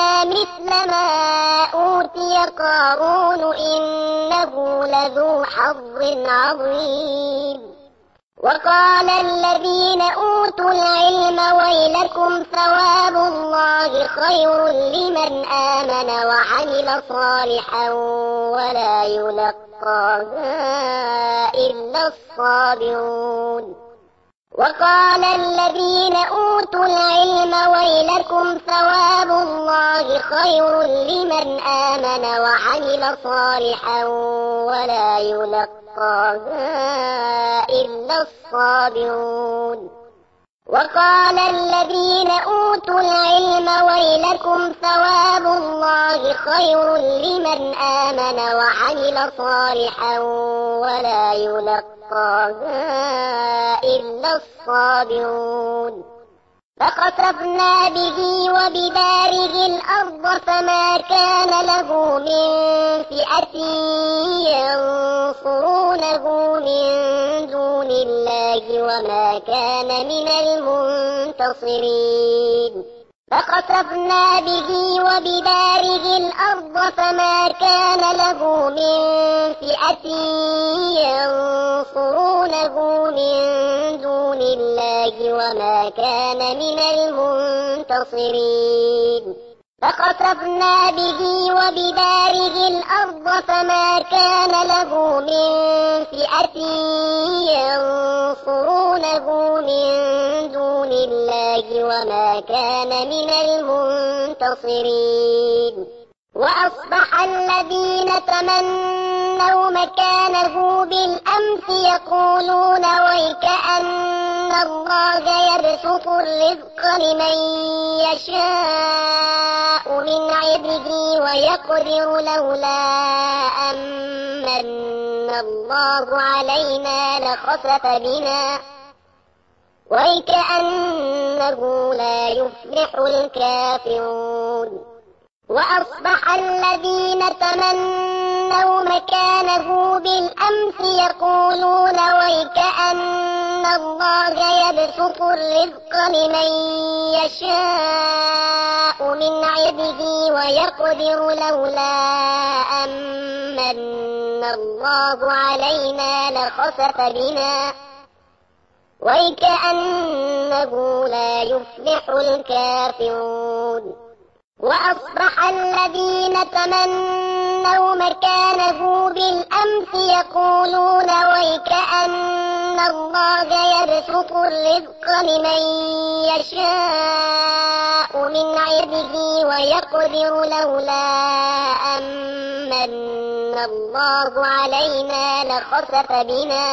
مثل ما أوتي قارون إنه لذو حظ عظيم. وقال الذين أوتوا العلم ويلكم ثواب الله خير لمن آمن وعمل صالحا ولا يلقاها إلا الصابرون. وقال الذين أوتوا العلم ويلكم ثواب الله خير لمن آمن وعمل صالحا ولا يلقاها إلا الصابرون. وقال الذين أوتوا العلم ويلكم ثواب الله خير لمن آمن وعمل صالحا ولا يلقاها إلا الصابرون. فخسفنا به وبداره الأرض فما كان له من فئة ينصرونه من دون الله وما كان من المنتصرين. فخسفنا به وبداره الأرض فما كان له من فئة ينصرونه من دون الله وما كان من المنتصرين. فخسفنا به وبداره الأرض فما كان له من فئة ينصرونه من دون الله وما كان من المنتصرين. وأصبح الذين تمنوا مكانه بالأمس يقولون ويكأن الله يبسط الرزق لمن يشاء من عبده ويقدر لولا أمن الله علينا لخسف بنا ويكأنه لا يفلح الكافرون. وأصبح الذين تمنوا مكانه بالأمس يقولون ويكأن الله يبسط الرزق لمن يشاء من عبده ويقدر لولا أمن الله علينا لخسف بنا ويكأنه لا يفلح الكافرون. وأصبح الذين تمنوا مكانه بالأمس يقولون ويكأن الله يبسط الرزق لمن يشاء من عبده ويقدر لولا أمن الله علينا لخسف بنا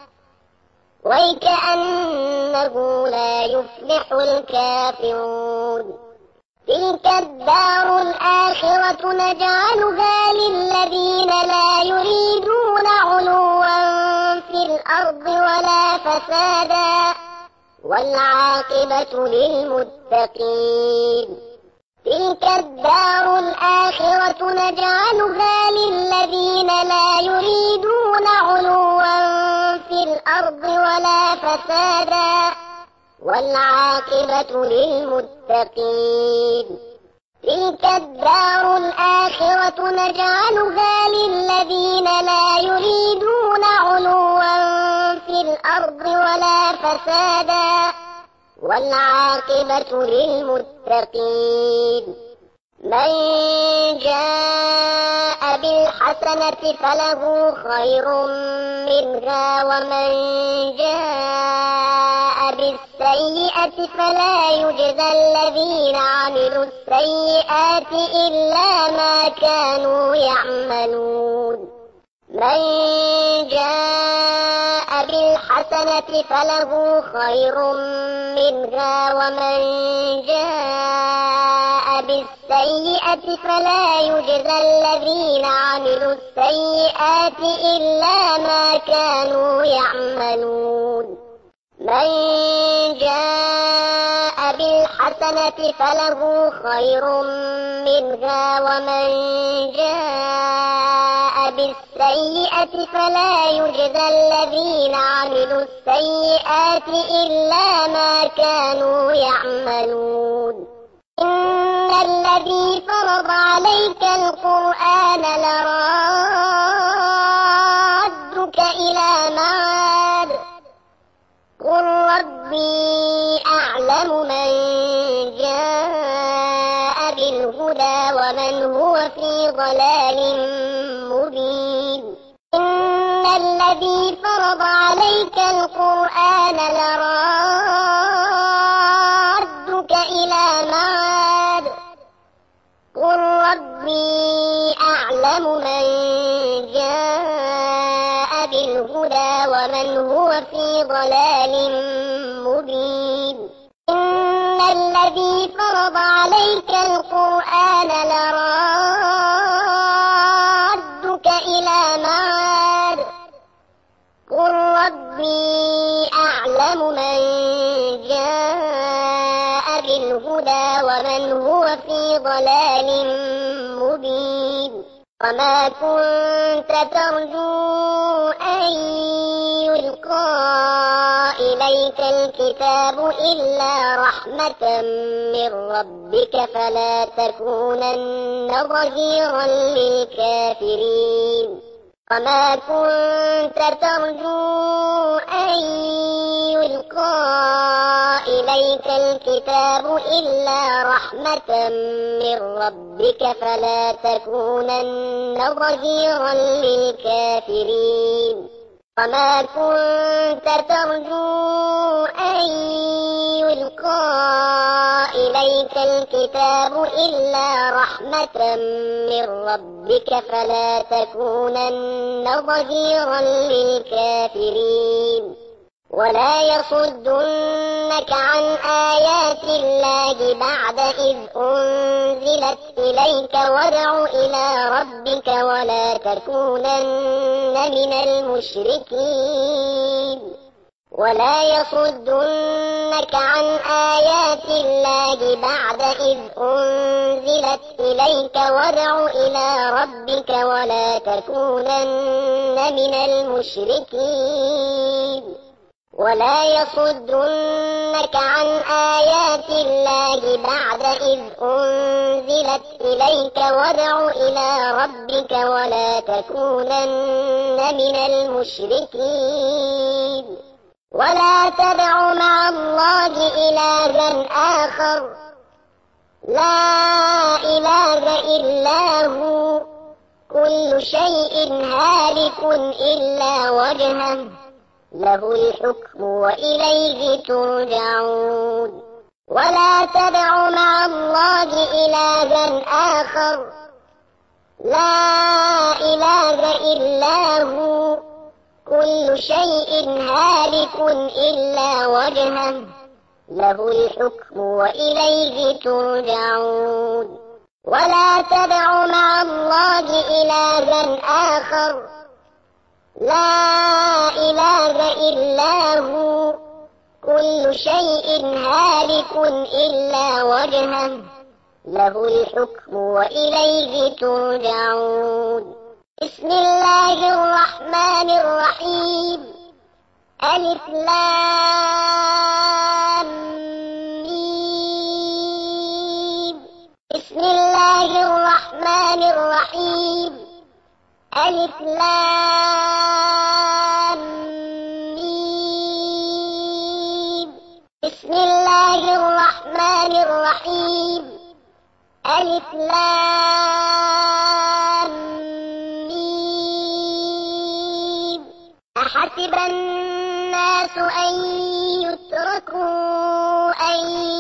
ويكأنه لا يفلح الكافرون. تلك الدار الآخرة نجعلها للذين لا يريدون علوا في الأرض ولا فسادا والعاقبة للمتقين. تلك الدار الآخرة نجعلها للذين لا يريدون علوا في الأرض ولا فسادا والعاقبة للمتقين. تلك الدار الآخرة نجعلها للذين لا يريدون علوا في الأرض ولا فسادا والعاقبة للمتقين. من جاء بالحسنة فله خير منها ومن جاء بالسيئة فلا يجزى الذين عملوا السيئات إلا ما كانوا يعملون. من جاء بالحسنة فله خير منها ومن جاء بالسيئة فلا يجزى الذين عملوا السيئات إلا ما كانوا يعملون. من جاء بالحسنة فله خير منها ومن جاء بالسيئة فلا يجزى الذين عملوا السيئات إلا ما كانوا يعملون. إن الذي فرض عليك القرآن لرادك إلى معاد قل ربي أعلم من جاء بالهدى ومن هو في ضلال مبين إن الذي فرض عليك القرآن لرادك إلى معاد قل ربي أعلم من جاء بالهدى ومن هو في ضلال مبين إن الذي فرض عليك القرآن لرادك إلى معاد قل ربي أعلم من جاء بالهدى ومن هو في ضلال مبين وما كنت ترجو أن يلقى إليك الكتاب إلا رحمة من ربك فلا تكونن ظهيرا للكافرين وما كنت ترجو أن يلقى إليك الكتاب إلا رحمة من ربك فلا تكونن ظهيرا للكافرين وما كنت ترجو أن يلقى إليك الكتاب إلا رحمة من ربك فلا تكونن ظهيرا للكافرين ولا يصدنك عن آيات الله بعد إذ أنزلت إليك وادع إلى ربك ولا تكونن من المشركين ولا يصدنك عن آيات الله بعد إذ أنزلت إليك وادع إلى ربك ولا تكونن من المشركين ولا يصدنك عن آيات الله بعد إذ أنزلت إليك وادع إلى ربك ولا تكونن من المشركين ولا تدع مع الله إلها آخر لا إله إلا هو كل شيء هالك إلا وجهه له الحكم وإليه ترجعون ولا تدع مع الله إلها آخر لا إله إلا هو كل شيء هالك إلا وجهه له الحكم وإليه ترجعون ولا تدع مع الله إلها آخر لا إله إلا هو كل شيء هالك إلا وجهه له الحكم وإليه ترجعون بسم الله الرحمن الرحيم ألف لام ميم بسم الله الرحمن الرحيم ألف لام ميم بسم الله الرحمن الرحيم ألف لام ميم أحسب الناس أن يتركوا أن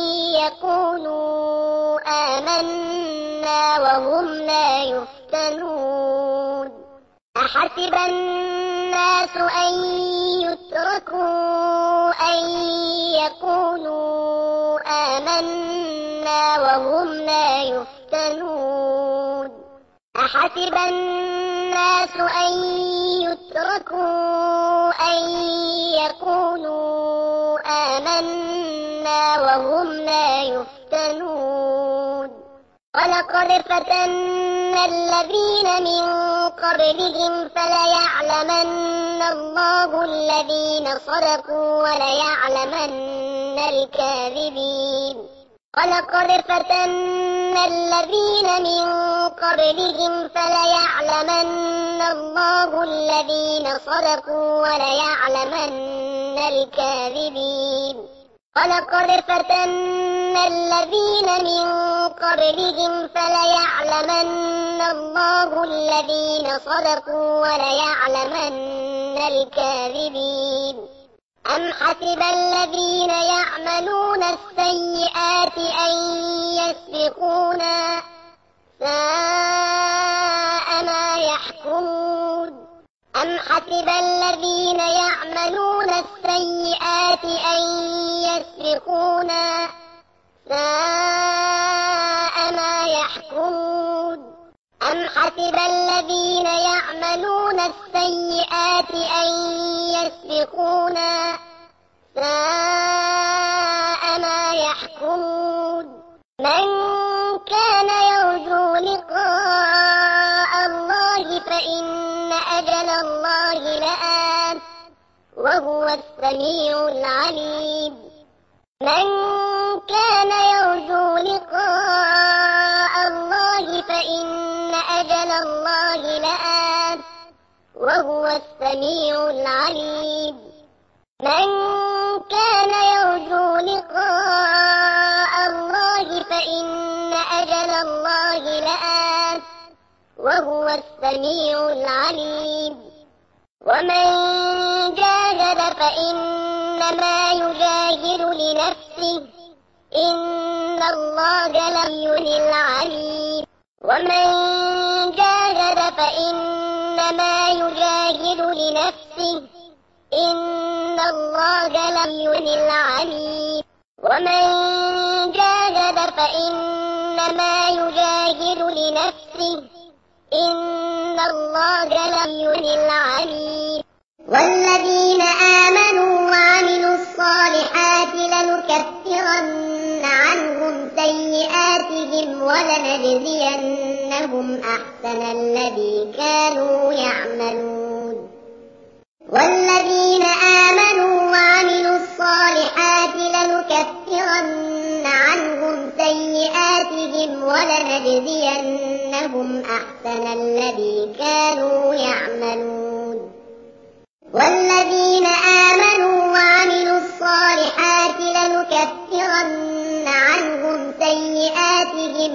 يقولوا آمنا وهم لا يفتنون أحسب الناس أن يتركوا أن يقولوا آمنا وهم لا يفتنون أحسب الناس أن يتركوا أن يقولوا آمنا وهم لا يفتنون ولقد فتنا الذين من قبلهم فليعلمن الله الذين صدقوا وليعلمن الكاذبين ولقد فتنا الذين من قبلهم فليعلمن الله الذين صدقوا وليعلمن الكاذبين ولقد فتنا الذين من قبلهم فليعلمن الله الذين صدقوا وليعلمن الكاذبين أم حسب الذين يعملون السيئات أن يسبقونا ساء ما يحكمون أم حسب الذين يعملون السيئات أن يسبقونا ساء ما يحكمون أم حسب الذين يعملون السيئات أن يسبقونا ساء ما يحكمون من كان يرجو لقاء الله فإن أجل الله لآت وهو السميع العليم من كان يرجو لقاء الله فإن أجل الله لآت وهو السميع العليم من كان يرجو لقاء الله فإن أجل الله لآت وهو السميع العليم ومن جاهد فإنما يجاهد لنفسه إن الله لغني العليم ومن جاهد فإنما يجاهد لنفسه إن الله لغني العليم ومن جاهد فإنما يجاهد لنفسه إن الله لغني العليم والذين آمنوا وعملوا الصالحات لنكفرن عنهم سيئاتهم ولنجزينهم أحسن الذي كانوا يعملون والذين آمنوا وعملوا الصالحات لنكفرن عنهم سيئاتهم ولنجزينهم أحسن الذي كانوا يعملون والذين آمنوا وعملوا الصالحات لنكفرن عنهم سيئاتهم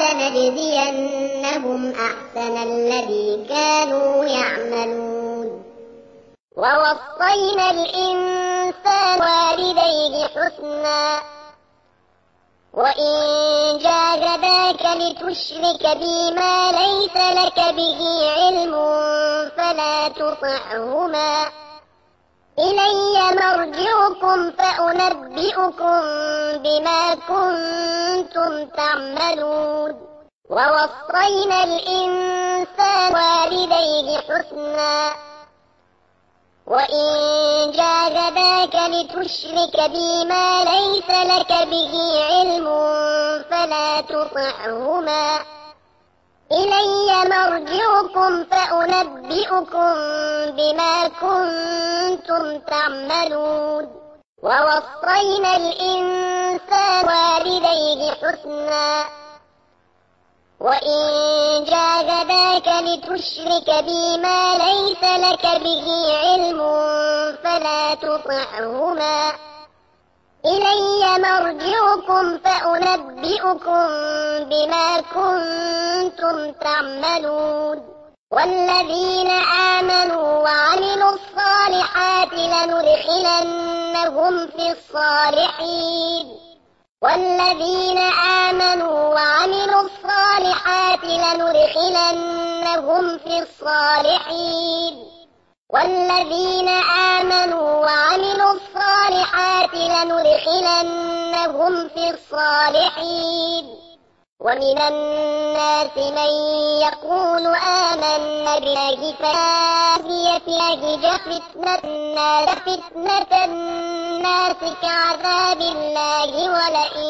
ولنجزينهم أحسن الذي كانوا يعملون ووصينا الإنسان والديه حسنا وإن جاهداك لتشرك بي ما ليس لك به علم فلا تطعهما إلي مرجعكم فأنبئكم بما كنتم تعملون ووصينا الإنسان والديه حسنا وإن جاهداك لتشرك بي ما ليس لك به علم فلا تطعهما إلي مرجعكم فأنبئكم بما كنتم تعملون ووصينا الإنسان والديه حسنا وإن جاهداك لتشرك بي ما ليس لك به علم فلا تطعهما إلي مرجعكم فأنبئكم بما كنتم تعملون والذين آمنوا وعملوا الصالحات لندخلنهم في الصالحين والذين آمنوا وعملوا الصالحات لندخلنهم في الصالحين والذين آمنوا وعملوا الصالحات لندخلنهم في الصالحين ومن الناس من يقول آمنا بالله فهي فتنة الناس كعذاب الله ولئن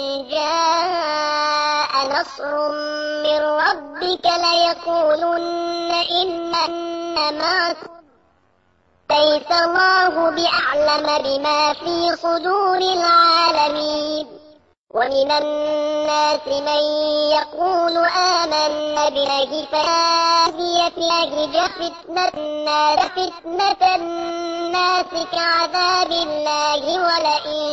جاء نصر من ربك ليقولن إنما معكم ليس الله بأعلم بما في صدور العالمين ومن الناس من يقول آمنا بالله فهذه فتنة الناس كعذاب الله ولئن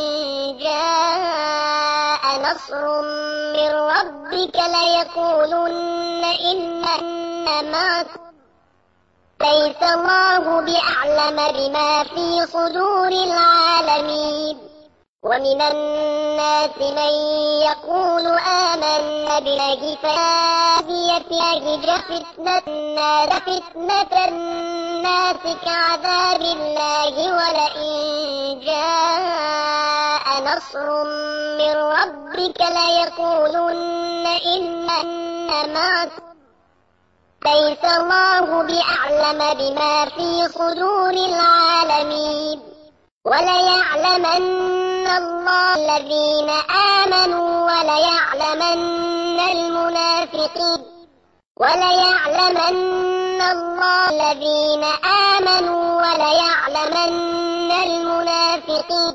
جاء نصر من ربك ليقولن إننا معكم ليس الله بأعلم بما في صدور العالمين ومن الناس من يقول آمنا بالله فهذه فتنة الناس كعذاب الله ولئن جاء نصر من ربك ليقولن إننا معكم ليس الله بأعلم بما في صدور العالمين وليعلمن الله الذين آمنوا وليعلمن المنافقين وليعلمن الله الذين آمنوا وليعلمن المنافقين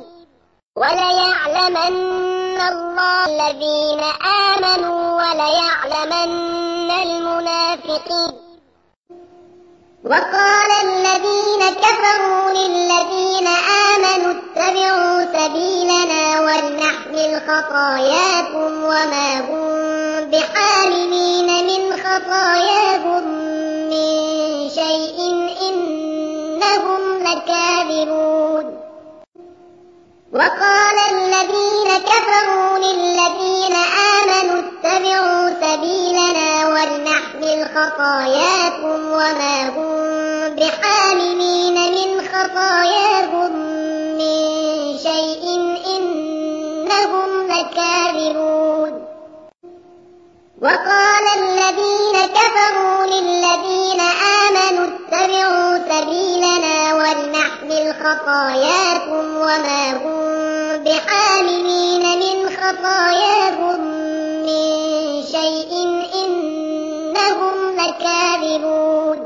وليعلمن الله الذين آمنوا وليعلمن المنافقين وقال الذين كفروا للذين آمنوا اتبعوا سبيلنا ولنحمل خطاياكم وما هم بحاملين من خطاياهم من شيء إنهم لكاذبون وقال الذين كفروا للذين آمنوا اتبعوا سبيلنا ولنحمل خطاياكم وما هم بحاملين من خطاياهم من شيء إنهم لكاذبون وقال الذين كفروا للذين آمنوا اتبعوا سبيلنا ولنحمل خطاياكم وما هم بحاملين من خطاياهم من شيء إنهم لكاذبون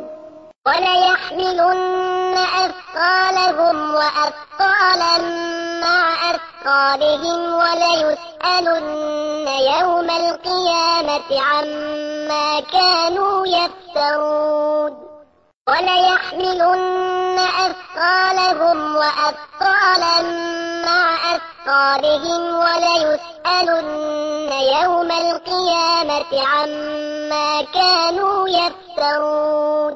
وليحملن أثقالهم وأثقالا مع أثقالهم وليسألن يوم القيامة عما كانوا يفترون وليحملن أثقالهم وأثقالا مع أثقالهم وليسألن يوم القيامة عما كانوا يفترون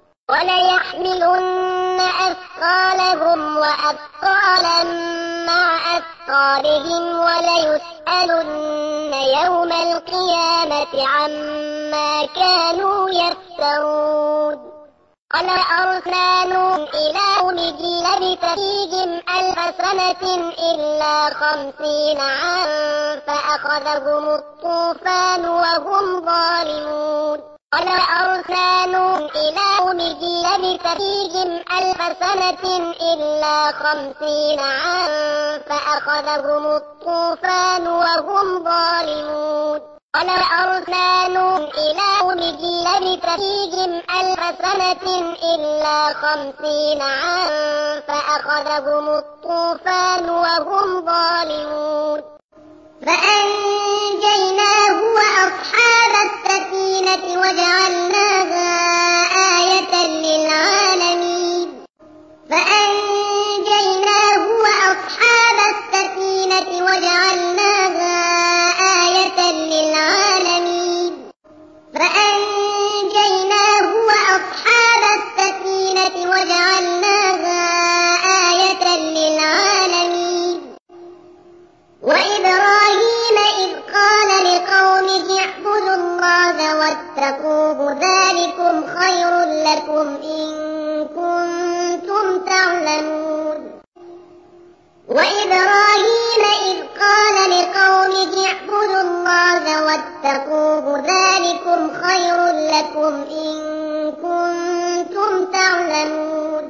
وليحملن أثقالهم وأثقالا مع أثقالهم وليسألن يوم القيامة عما كانوا يفترون ولأرسلنا نوحا إلى قومه لبث فيهم 1000 سنة إلا 50 عاما فأخذهم الطوفان وهم ظالمون ولأرسلنا نوحا إلى قومه لبث فيهم 1000 سنة إلا 50 عاما فأخذهم الطوفان وهم ظالمون ولأرسلنا نوحا إلى قومه لبث فيهم 1000 سنة إلا 50 عاما فأخذهم الطوفان وهم ظالمون فأنجيناه وأصحاب السفينة وجعلناها آية للعالمين فأنجيناه وأصحاب السفينة وجعلناها آية للعالمين فأنجيناه وأصحاب السفينة وجعلناها آية للعالمين وإبراهيم إذ قال لقومه اعبدوا الله واتقوه ذلكم خير لكم إن كنتم تعلمون وإبراهيم إذ قال لقومه اعبدوا الله واتقوه ذلكم خير لكم إن كنتم تعلمون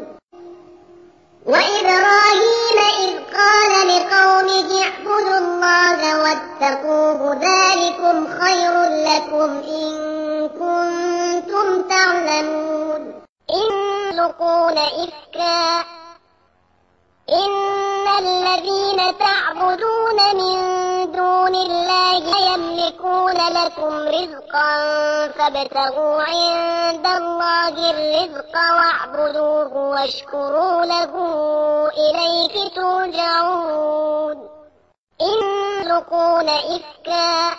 وإبراهيم إذ قال لقومه اعبدوا الله واتقوه ذلكم خير لكم إن كنتم تعلمون إن يخلقون إفكا إن الذين تعبدون من دون لكم رزقا فابتغوا عند الله الرزق واعبدوه واشكروا له إليه ترجعون إن يخلقون إفكا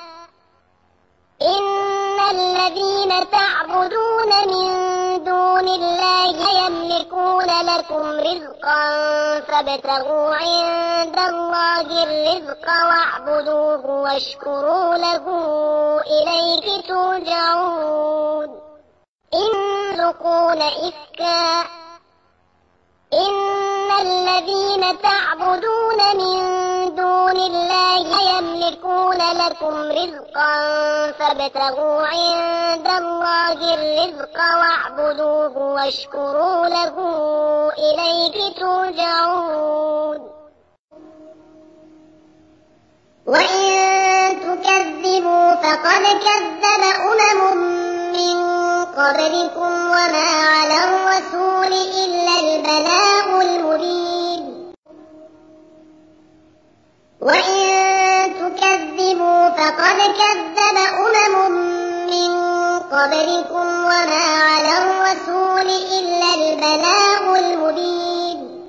إن الذين تعبدون من دون الله يملكون لكم رزقا فابتغوا عند الله الرزق واعبدوه واشكروا له إليه ترجعون إن يخلقون إفكا إن الذين تعبدون من دون الله يملكون لكم رزقا فابتغوا عند الله الرزق واعبدوه واشكروا له إليه ترجعون وإن تكذبوا فقد كذب من قبلكم وما على الرسول إلا البلاغ المبين وإن تكذبوا فقد كذب من قبلكم وما على الرسول إلا البلاغ المبين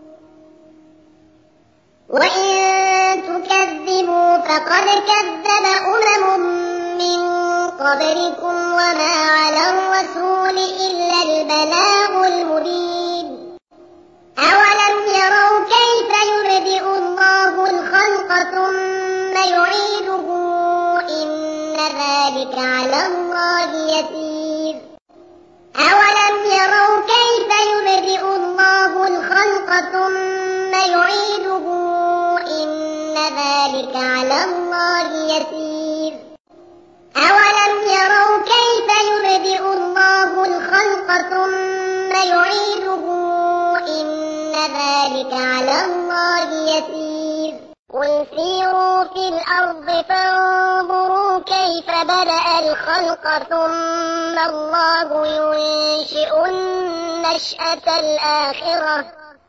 وإن تكذبوا فقد كذب من قبلكم وما على الرسول إلا البلاغ المبين أولم يروا كيف يبدئ الله الخلق ثم يعيده إن ذلك على الله يسير أولم يروا كيف يبدئ الله الخلق ثم يعيده إن ذلك على الله يسير أولم يروا كيف يبدئ الله الخلق ثم يعيده إن ذلك على الله يسير قل سيروا في الأرض فانظروا كيف بدأ الخلق ثم الله ينشئ النشأة الآخرة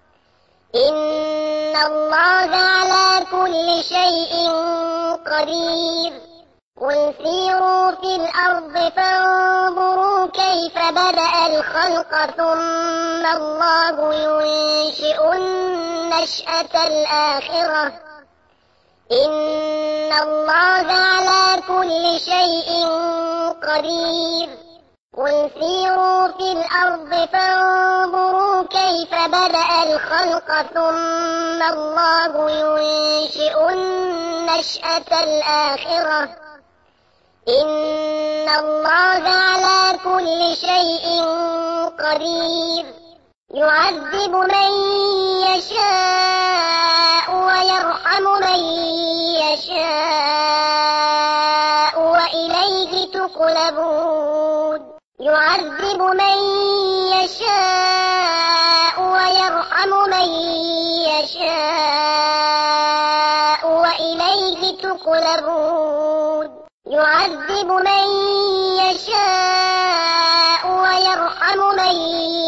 إن الله على كل شيء قدير قل سيروا في الأرض فانظروا كيف بدأ الخلق ثم الله ينشئ النشأة الآخرة إن الله على كل شيء قدير قل سيروا في الأرض فانظروا كيف بدأ الخلق ثم الله ينشئ النشأة الآخرة إن الله على كل شيء قدير يعذب من يشاء ويرحم من يشاء وإليه تقلبون يعذب من يشاء ويرحم من يشاء وإليه تقلبون يعذب من يشاء ويرحم من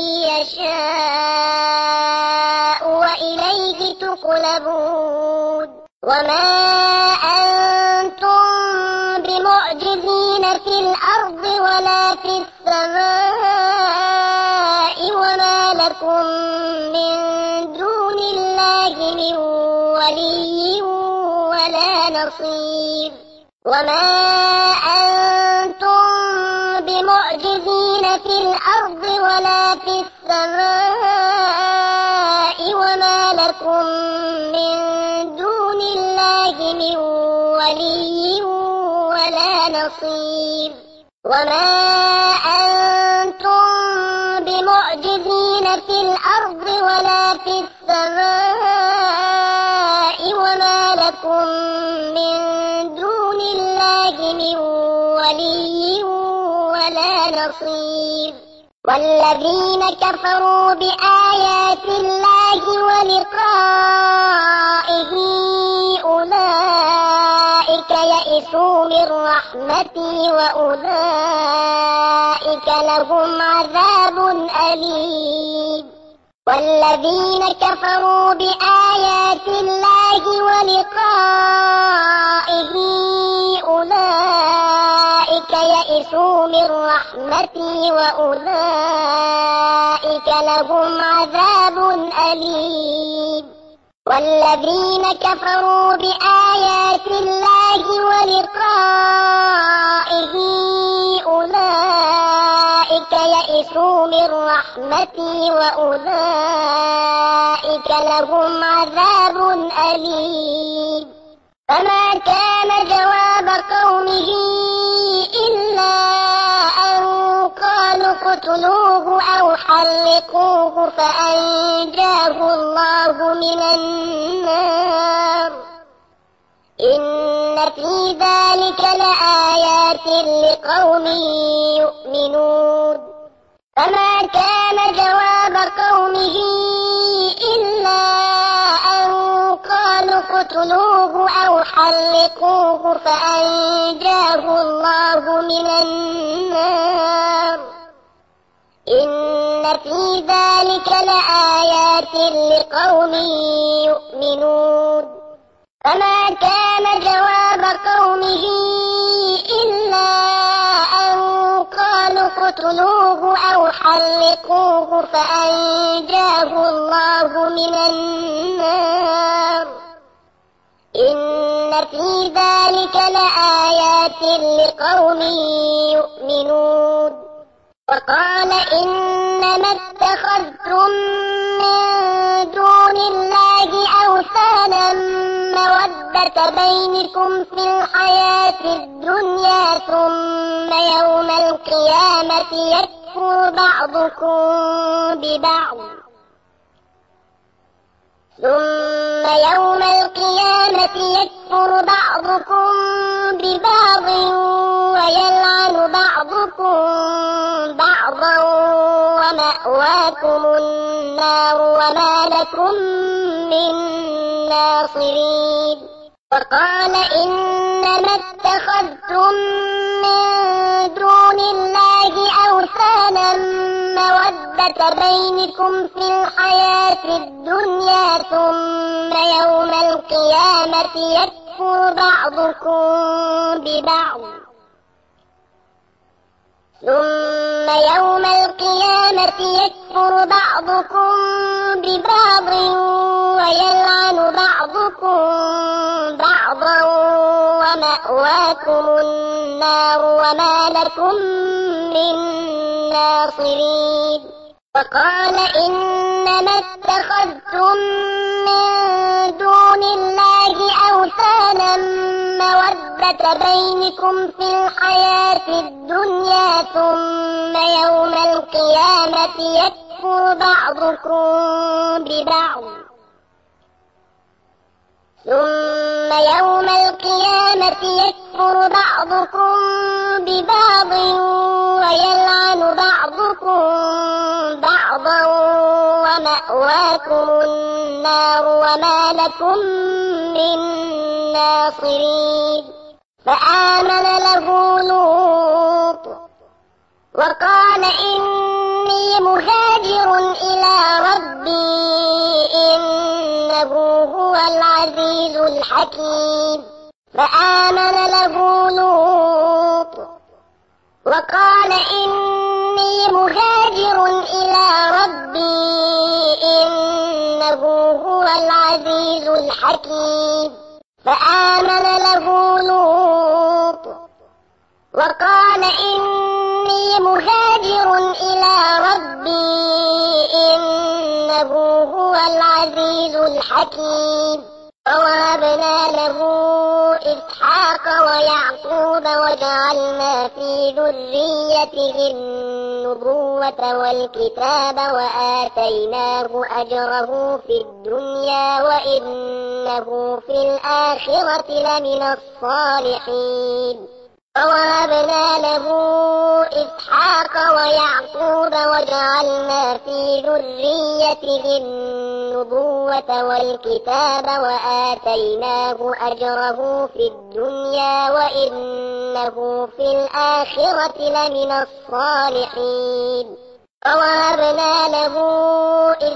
يشاء وإليه تقلبون وما أنتم بمعجزين في الأرض ولا في السماء وما لكم من دون الله من ولي ولا نصير وما أنتم بمعجزين في الأرض ولا في السماء وما لكم من دون الله من ولي ولا نصير وما أنتم بمعجزين في الأرض ولا في السماء وما لكم من دون الله من ولي ولا نصير والذين كفروا بآيات الله ولقائه أولئك يئسوا من رحمتي وأولئك لهم عذاب أليم والذين كفروا بآيات الله ولقائه أولئك من رحمتي وأولئك لهم عذاب أليم. والذين كفروا بآيات الله ولقائه أولئك يئسوا من رحمتي وأولئك لهم عذاب أليم. فما كان جواب قومه إلا أن قالوا اقتلوه أو حرقوه فأنجاه الله من النار. إن في ذلك لآيات لقوم يؤمنون. فما كان جواب قومه إلا أن قالوا اقتلوه أو حرقوه فأنجاه الله من النار. إن في ذلك لآيات لقوم يؤمنون. فما كان جواب قومه إلا أن قالوا اقتلوه أو حرقوه فأنجاه الله من النار. إن في ذلك لآيات لقوم يؤمنون. وقال إنما اتخذتم من دون الله أوثانا مودة بينكم في الحياة الدنيا ثم يوم القيامة يكفر بعضكم ببعض ويلعن بعضكم بعضا ومأواكم النار وما لكم من ناصرين. وقال إنما اتخذتم من دون الله أوثانا مودة بينكم في الحياة الدنيا ثم يوم القيامة يكفر بعضكم ببعض ويلعن بعضكم بعضا ومأواكم النار وما لكم من ناصرين. وقال إنما اتخذتم من دون الله أوثانا مودة بينكم في الحياة الدنيا ثم يوم القيامة يكفر بعضكم ببعض ويلعن بعضكم بعضا ومأواكم النار وما لكم من ناصرين. فآمن له لوط وقال إني مهاجر إلى ربي إنه هو العزيز الحكيم. فآمن له لوط وقال إني مهاجر إلى ربي إنه هو العزيز الحكيم. فآمن له لوط وقال إني مهاجر إلى ربي إنه هو العزيز الحكيم. ووهبنا له إسحاق ويعقوب وجعلنا في ذريته النبوة والكتاب وآتيناه أجره في الدنيا وإنه في الآخرة لمن الصالحين. ووهبنا له إسحاق ويعقوب وجعلنا في ذريته النبوة والكتاب وآتيناه أجره في الدنيا وإنه في الآخرة لمن الصالحين. ووهبنا له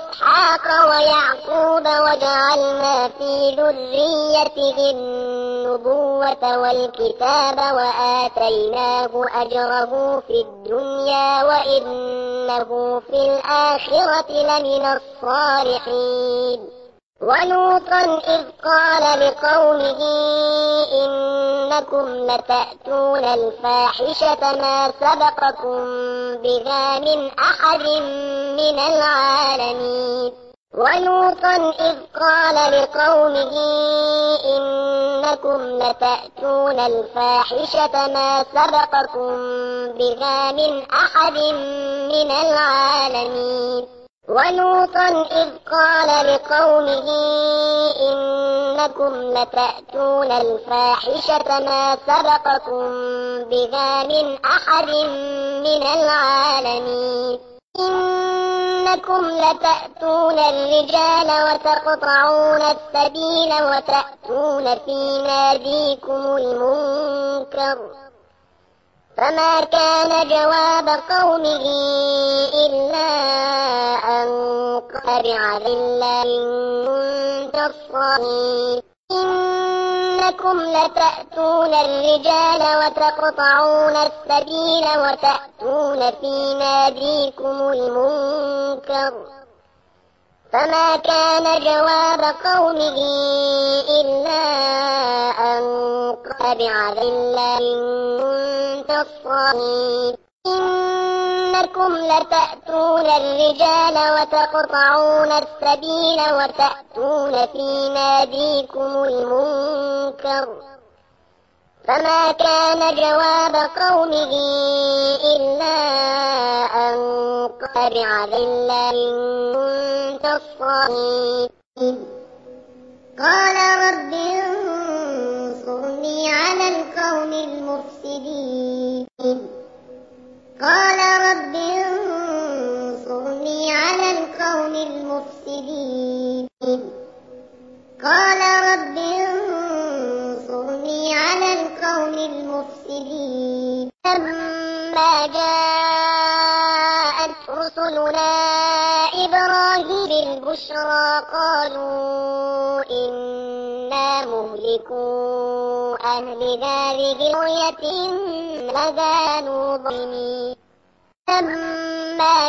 إسحاق ويعقوب وجعلنا في ذريته النبوة النبوة والكتاب وآتيناه أجره في الدنيا وإنه في الآخرة لمن الصالحين. ولوطا إذ قال لقومه إنكم لتأتون الفاحشة ما سبقكم بها من أحد من العالمين. ولوطا إذ قال لقومه إنكم لتأتون الفاحشة ما سبقكم بها من أحد من العالمين. ولوطا إذ قال لقومه إنكم لتأتون الفاحشة ما سبقكم بها من أحد من العالمين. إنكم لتأتون الرجال وتقطعون السبيل وتأتون في ناديكم المنكر. فما كان جواب قومه إلا أن قال بعذل إن كنت الصالحين. إنكم لتأتون الرجال وتقطعون السبيل وتأتون في ناديكم المنكر. فما كان جواب قومه إلا أن قال بعذل إن كنت الصالحين. إنكم لتأتون الرجال وتقطعون السبيل وتأتون في ناديكم المنكر. فما كان جواب قومه إلا أن قال بعذل إن كنت الصالحين. قال رب انصرني على القوم المفسدين. قال رب انصرني على القوم المفسدين. قال رب انصرني على القوم المفسدين. لما جاءت رسلنا إبراهيم بالبشرى قالوا إنا مهلكو أهل هذه القرية لكانوا ظالمين. لما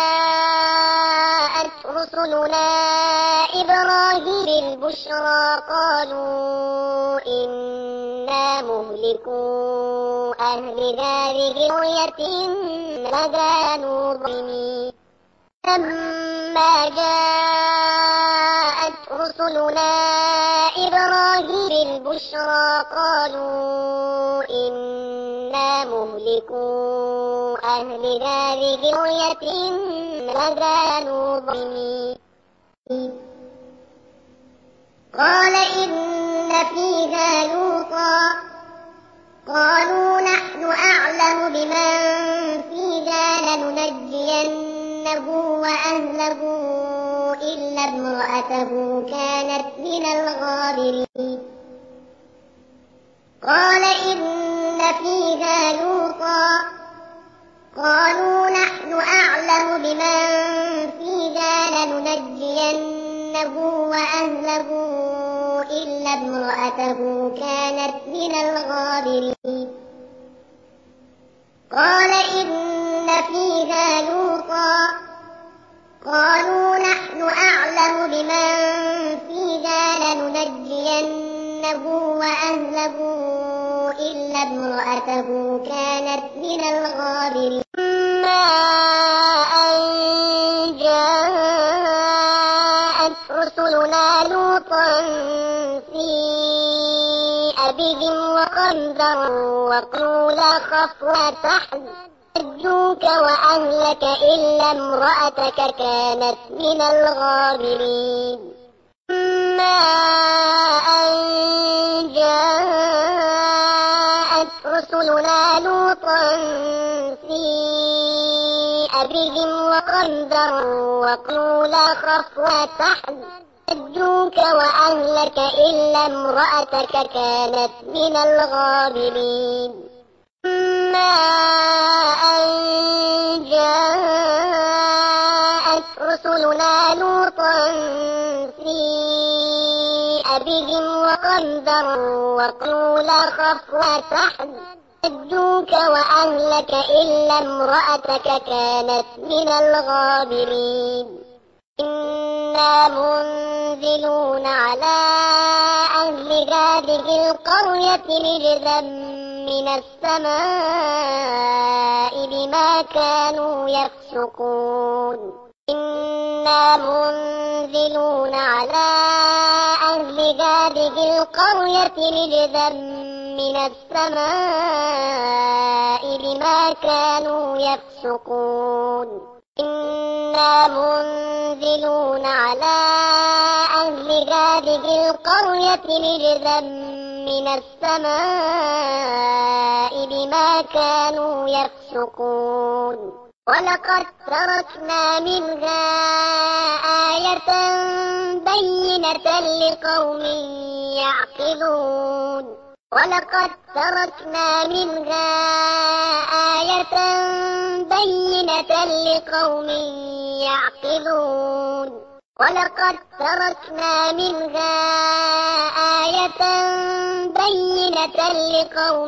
جاءت رسلنا إبراهيم بالبشرى قالوا إنا مهلكو أهل هذه القرية لكانوا ظالمين. لما جاءت رسلنا إبراهيم بالبشرى قالوا إنا مهلكو أهل هذه القرية لكانوا ظالمين. قال إن فيها لوطا قالوا نحن أعلم بمن فيها لننجينه وأهله إلا امرأته كانت من الغابرين. قال إن فيها لوطا قالوا نحن أعلم بمن فيها لننجينه وأهله إلا امرأته كانت من الغابرين. قال إن فيها لوطا قالوا نحن أعلم بمن فيها لننجينه وأهله إلا امرأته كانت من الغابرين. ما أن جاءت رسلنا لوطا سيء بهم وقدروا وقالوا لا خف ولا تحزن نجوك وأهلك إلا امرأتك كانت من الغابرين. ما أن جاءت رسلنا لوطا سيء بهم وقدروا وقالوا لا خف ولا تحزن نجوك وأهلك إلا امرأتك كانت من الغابرين. ما أن جاءت رسلنا لوطا سيء بهم وقدروا وقالوا لا خف وتحزن نجوك وأهلك إلا امرأتك كانت من الغابرين إنا منزلون على أهل هذه القرية رجزا من السماء بما كانوا يفسقون إنا منزلون على أهل هذه القرية رجزا من السماء بما كانوا يفسقون إنا منزلون على أهل هذه القرية رجزا من السماء بما كانوا يفسقون ولقد تركنا منها آية بينة لقوم يعقلون ولقد تركنا منها آية بينة لقوم يعقلون ولقد تركنا منها آية بينة لقوم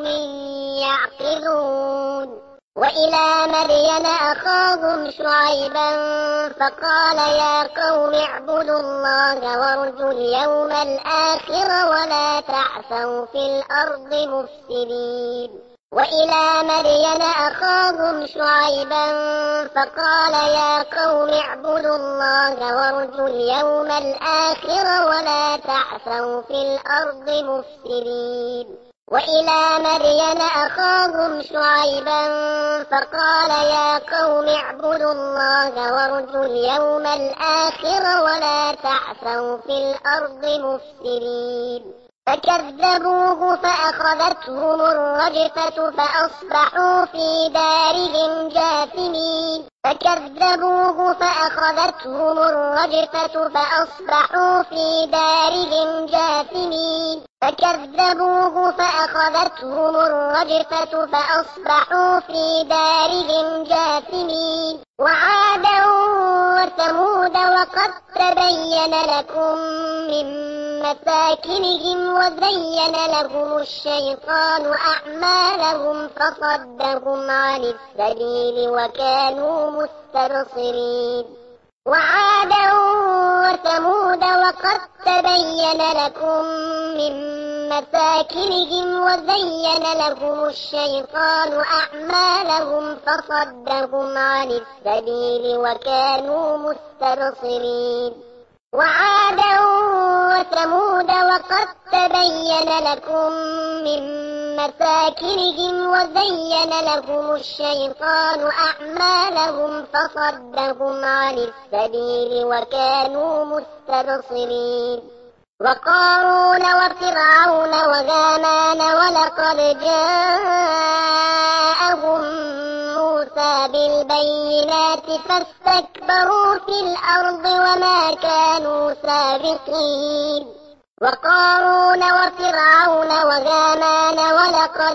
يعقلون وإلى مدين أخاهم شعيبا فقال يا قوم اعبدوا الله وارجوا اليوم الآخر ولا تعثوا في الأرض مفسدين وإلى مدين أخاهم شعيبا فقال يا قوم اعبدوا الله وارجوا اليوم الآخر ولا تعثوا في الأرض مفسدين وإلى مدين أخاهم شعيبا فقال يا قوم اعبدوا الله وارجوا اليوم الآخر ولا تعثوا في الأرض مفسدين فكذبوه فأخذتهم الرجفة فأصبحوا في دارهم جاثمين فكذبوه فأخذتهم الرجفة فأصبحوا في دارهم جاثمين فكذبوه فأخذتهم الرجفة فأصبحوا في دارهم جاثمين وعادا وثمود وقد تبين لكم من مساكنهم وزين لهم الشيطان أعمالهم فصدهم عن السبيل وكانوا مستبصرين وعادا وثمود وقد تبين لكم من مساكنهم وزين لهم الشيطان أعمالهم فصدهم عن السبيل وكانوا مستبصرين وعادا وثمود وقد تبين لكم من مساكنهم وزين لهم الشيطان أعمالهم فصدهم عن السبيل وكانوا مستبصرين وقارون وفرعون وهامان ولقد جاءهم موسى بالبينات فاستكبروا في الأرض وما كانوا سابقين وقارون وفرعون وهامان ولقد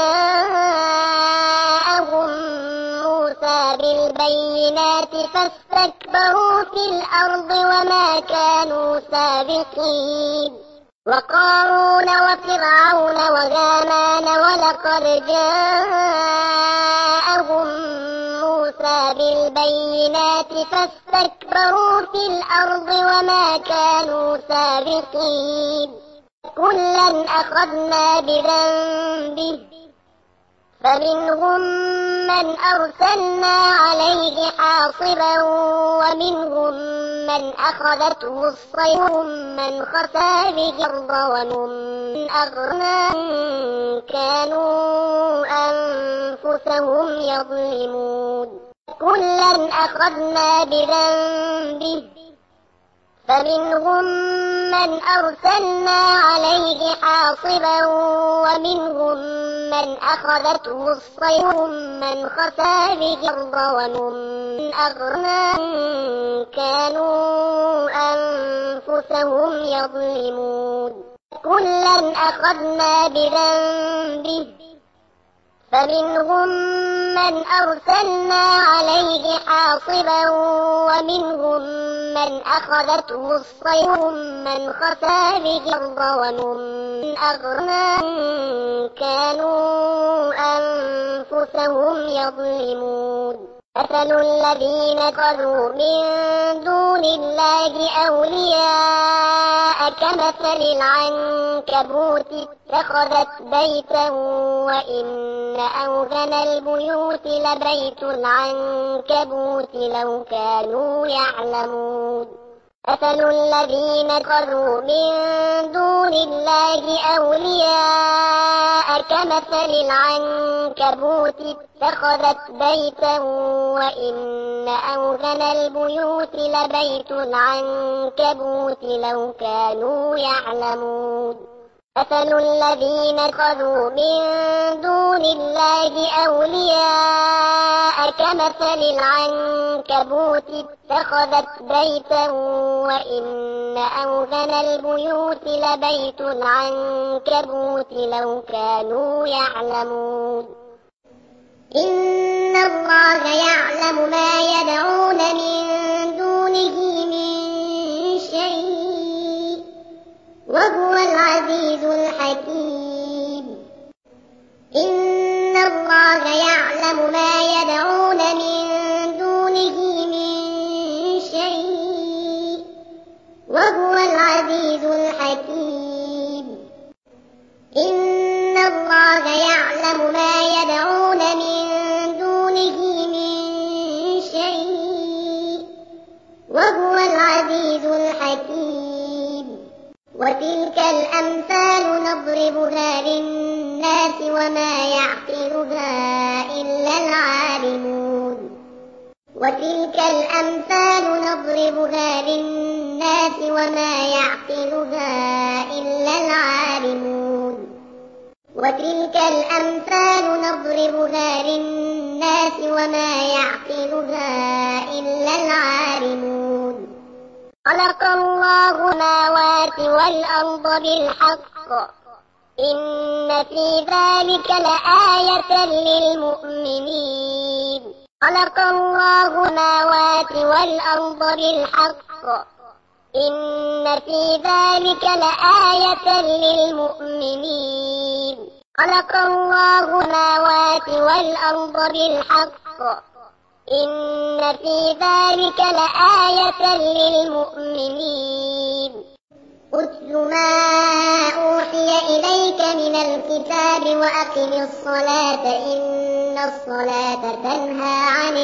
جاءهم موسى بالبينات فاستكبروا في الأرض وما كانوا سابقين وقارون وفرعون وهامان ولقد جاءهم موسى بالبينات فاستكبروا في الأرض وما كانوا سابقين كلا أخذنا بذنبه فمنهم من أرسلنا عليه حاصبا ومنهم من أخذته الصيحة من خسف به الأرض ومنهم من أغرقنا كانوا أنفسهم يظلمون كلا أخذنا بذنبه فمنهم من أرسلنا عليه حاصبا ومنهم من أخذته الصيحة من خسف به الأرض ومنهم من أغرقنا كانوا أنفسهم يظلمون كلا أخذنا بذنبه فمنهم من أرسلنا عليه حاصبا ومنهم من أخذته الصيحة من خسف به الأرض ومنهم من أغرقنا كانوا أنفسهم يظلمون مثل الذين اتخذوا من دون الله أولياء كمثل العنكبوت اتخذت بيتا وإن أوهن البيوت لبيت العنكبوت لو كانوا يعلمون مثل الذين اتخذوا من دون الله أولياء كمثل العنكبوت اتخذت بيتا وإن أوهن البيوت لبيت العنكبوت لو كانوا يعلمون مثل الذين اتخذوا من دون الله أولياء كمثل العنكبوت اتخذت بيتا وإن أوهن البيوت لبيت العنكبوت لو كانوا يعلمون إن الله يعلم ما يدعون من دونه من شيء وهو العزيز الحكيم إن الله يعلم ما يدعون من دونه من شيء وهو العزيز الحكيم إن الله يعلم ما يدعون من دونه من شيء وهو العزيز الحكيم وتلك الأمثال نضربها للناس وما يعقلها إلا العالمون وتلك الأمثال نضربها للناس وما يعقلها إلا العالمون وتلك الأمثال نضربها للناس وما يعقلها إلا العالمون خلق الله السماوات والأرض بالحق إن في ذلك لآية للمؤمنين خلق الله السماوات والأرض بالحق إن في ذلك لآية للمؤمنين خلق الله السماوات والأرض بالحق إن في ذلك لآية للمؤمنين اتل ما أوحي إليك من الكتاب وأقم الصلاة إن الصلاة تنهى عن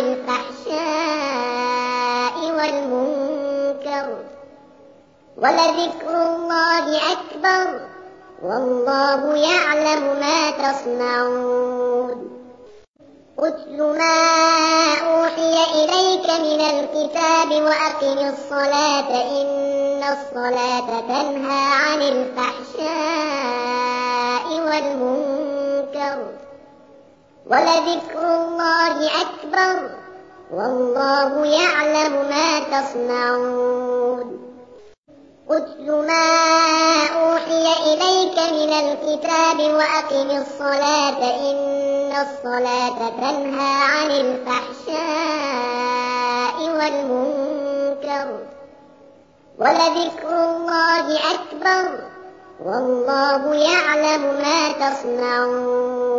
الفحشاء والمنكر ولذكر الله أكبر والله يعلم ما تصنعون اتل ما أوحي إليك من الكتاب وأقم الصلاة إن الصلاة تنهى عن الفحشاء والمنكر ولذكر الله أكبر والله يعلم ما تصنعون اتل ما أوحي إليك من الكتاب وأقم الصلاة إن الصلاة تنهى عن الفحشاء والمنكر ولذكر الله أكبر والله يعلم ما تصنعون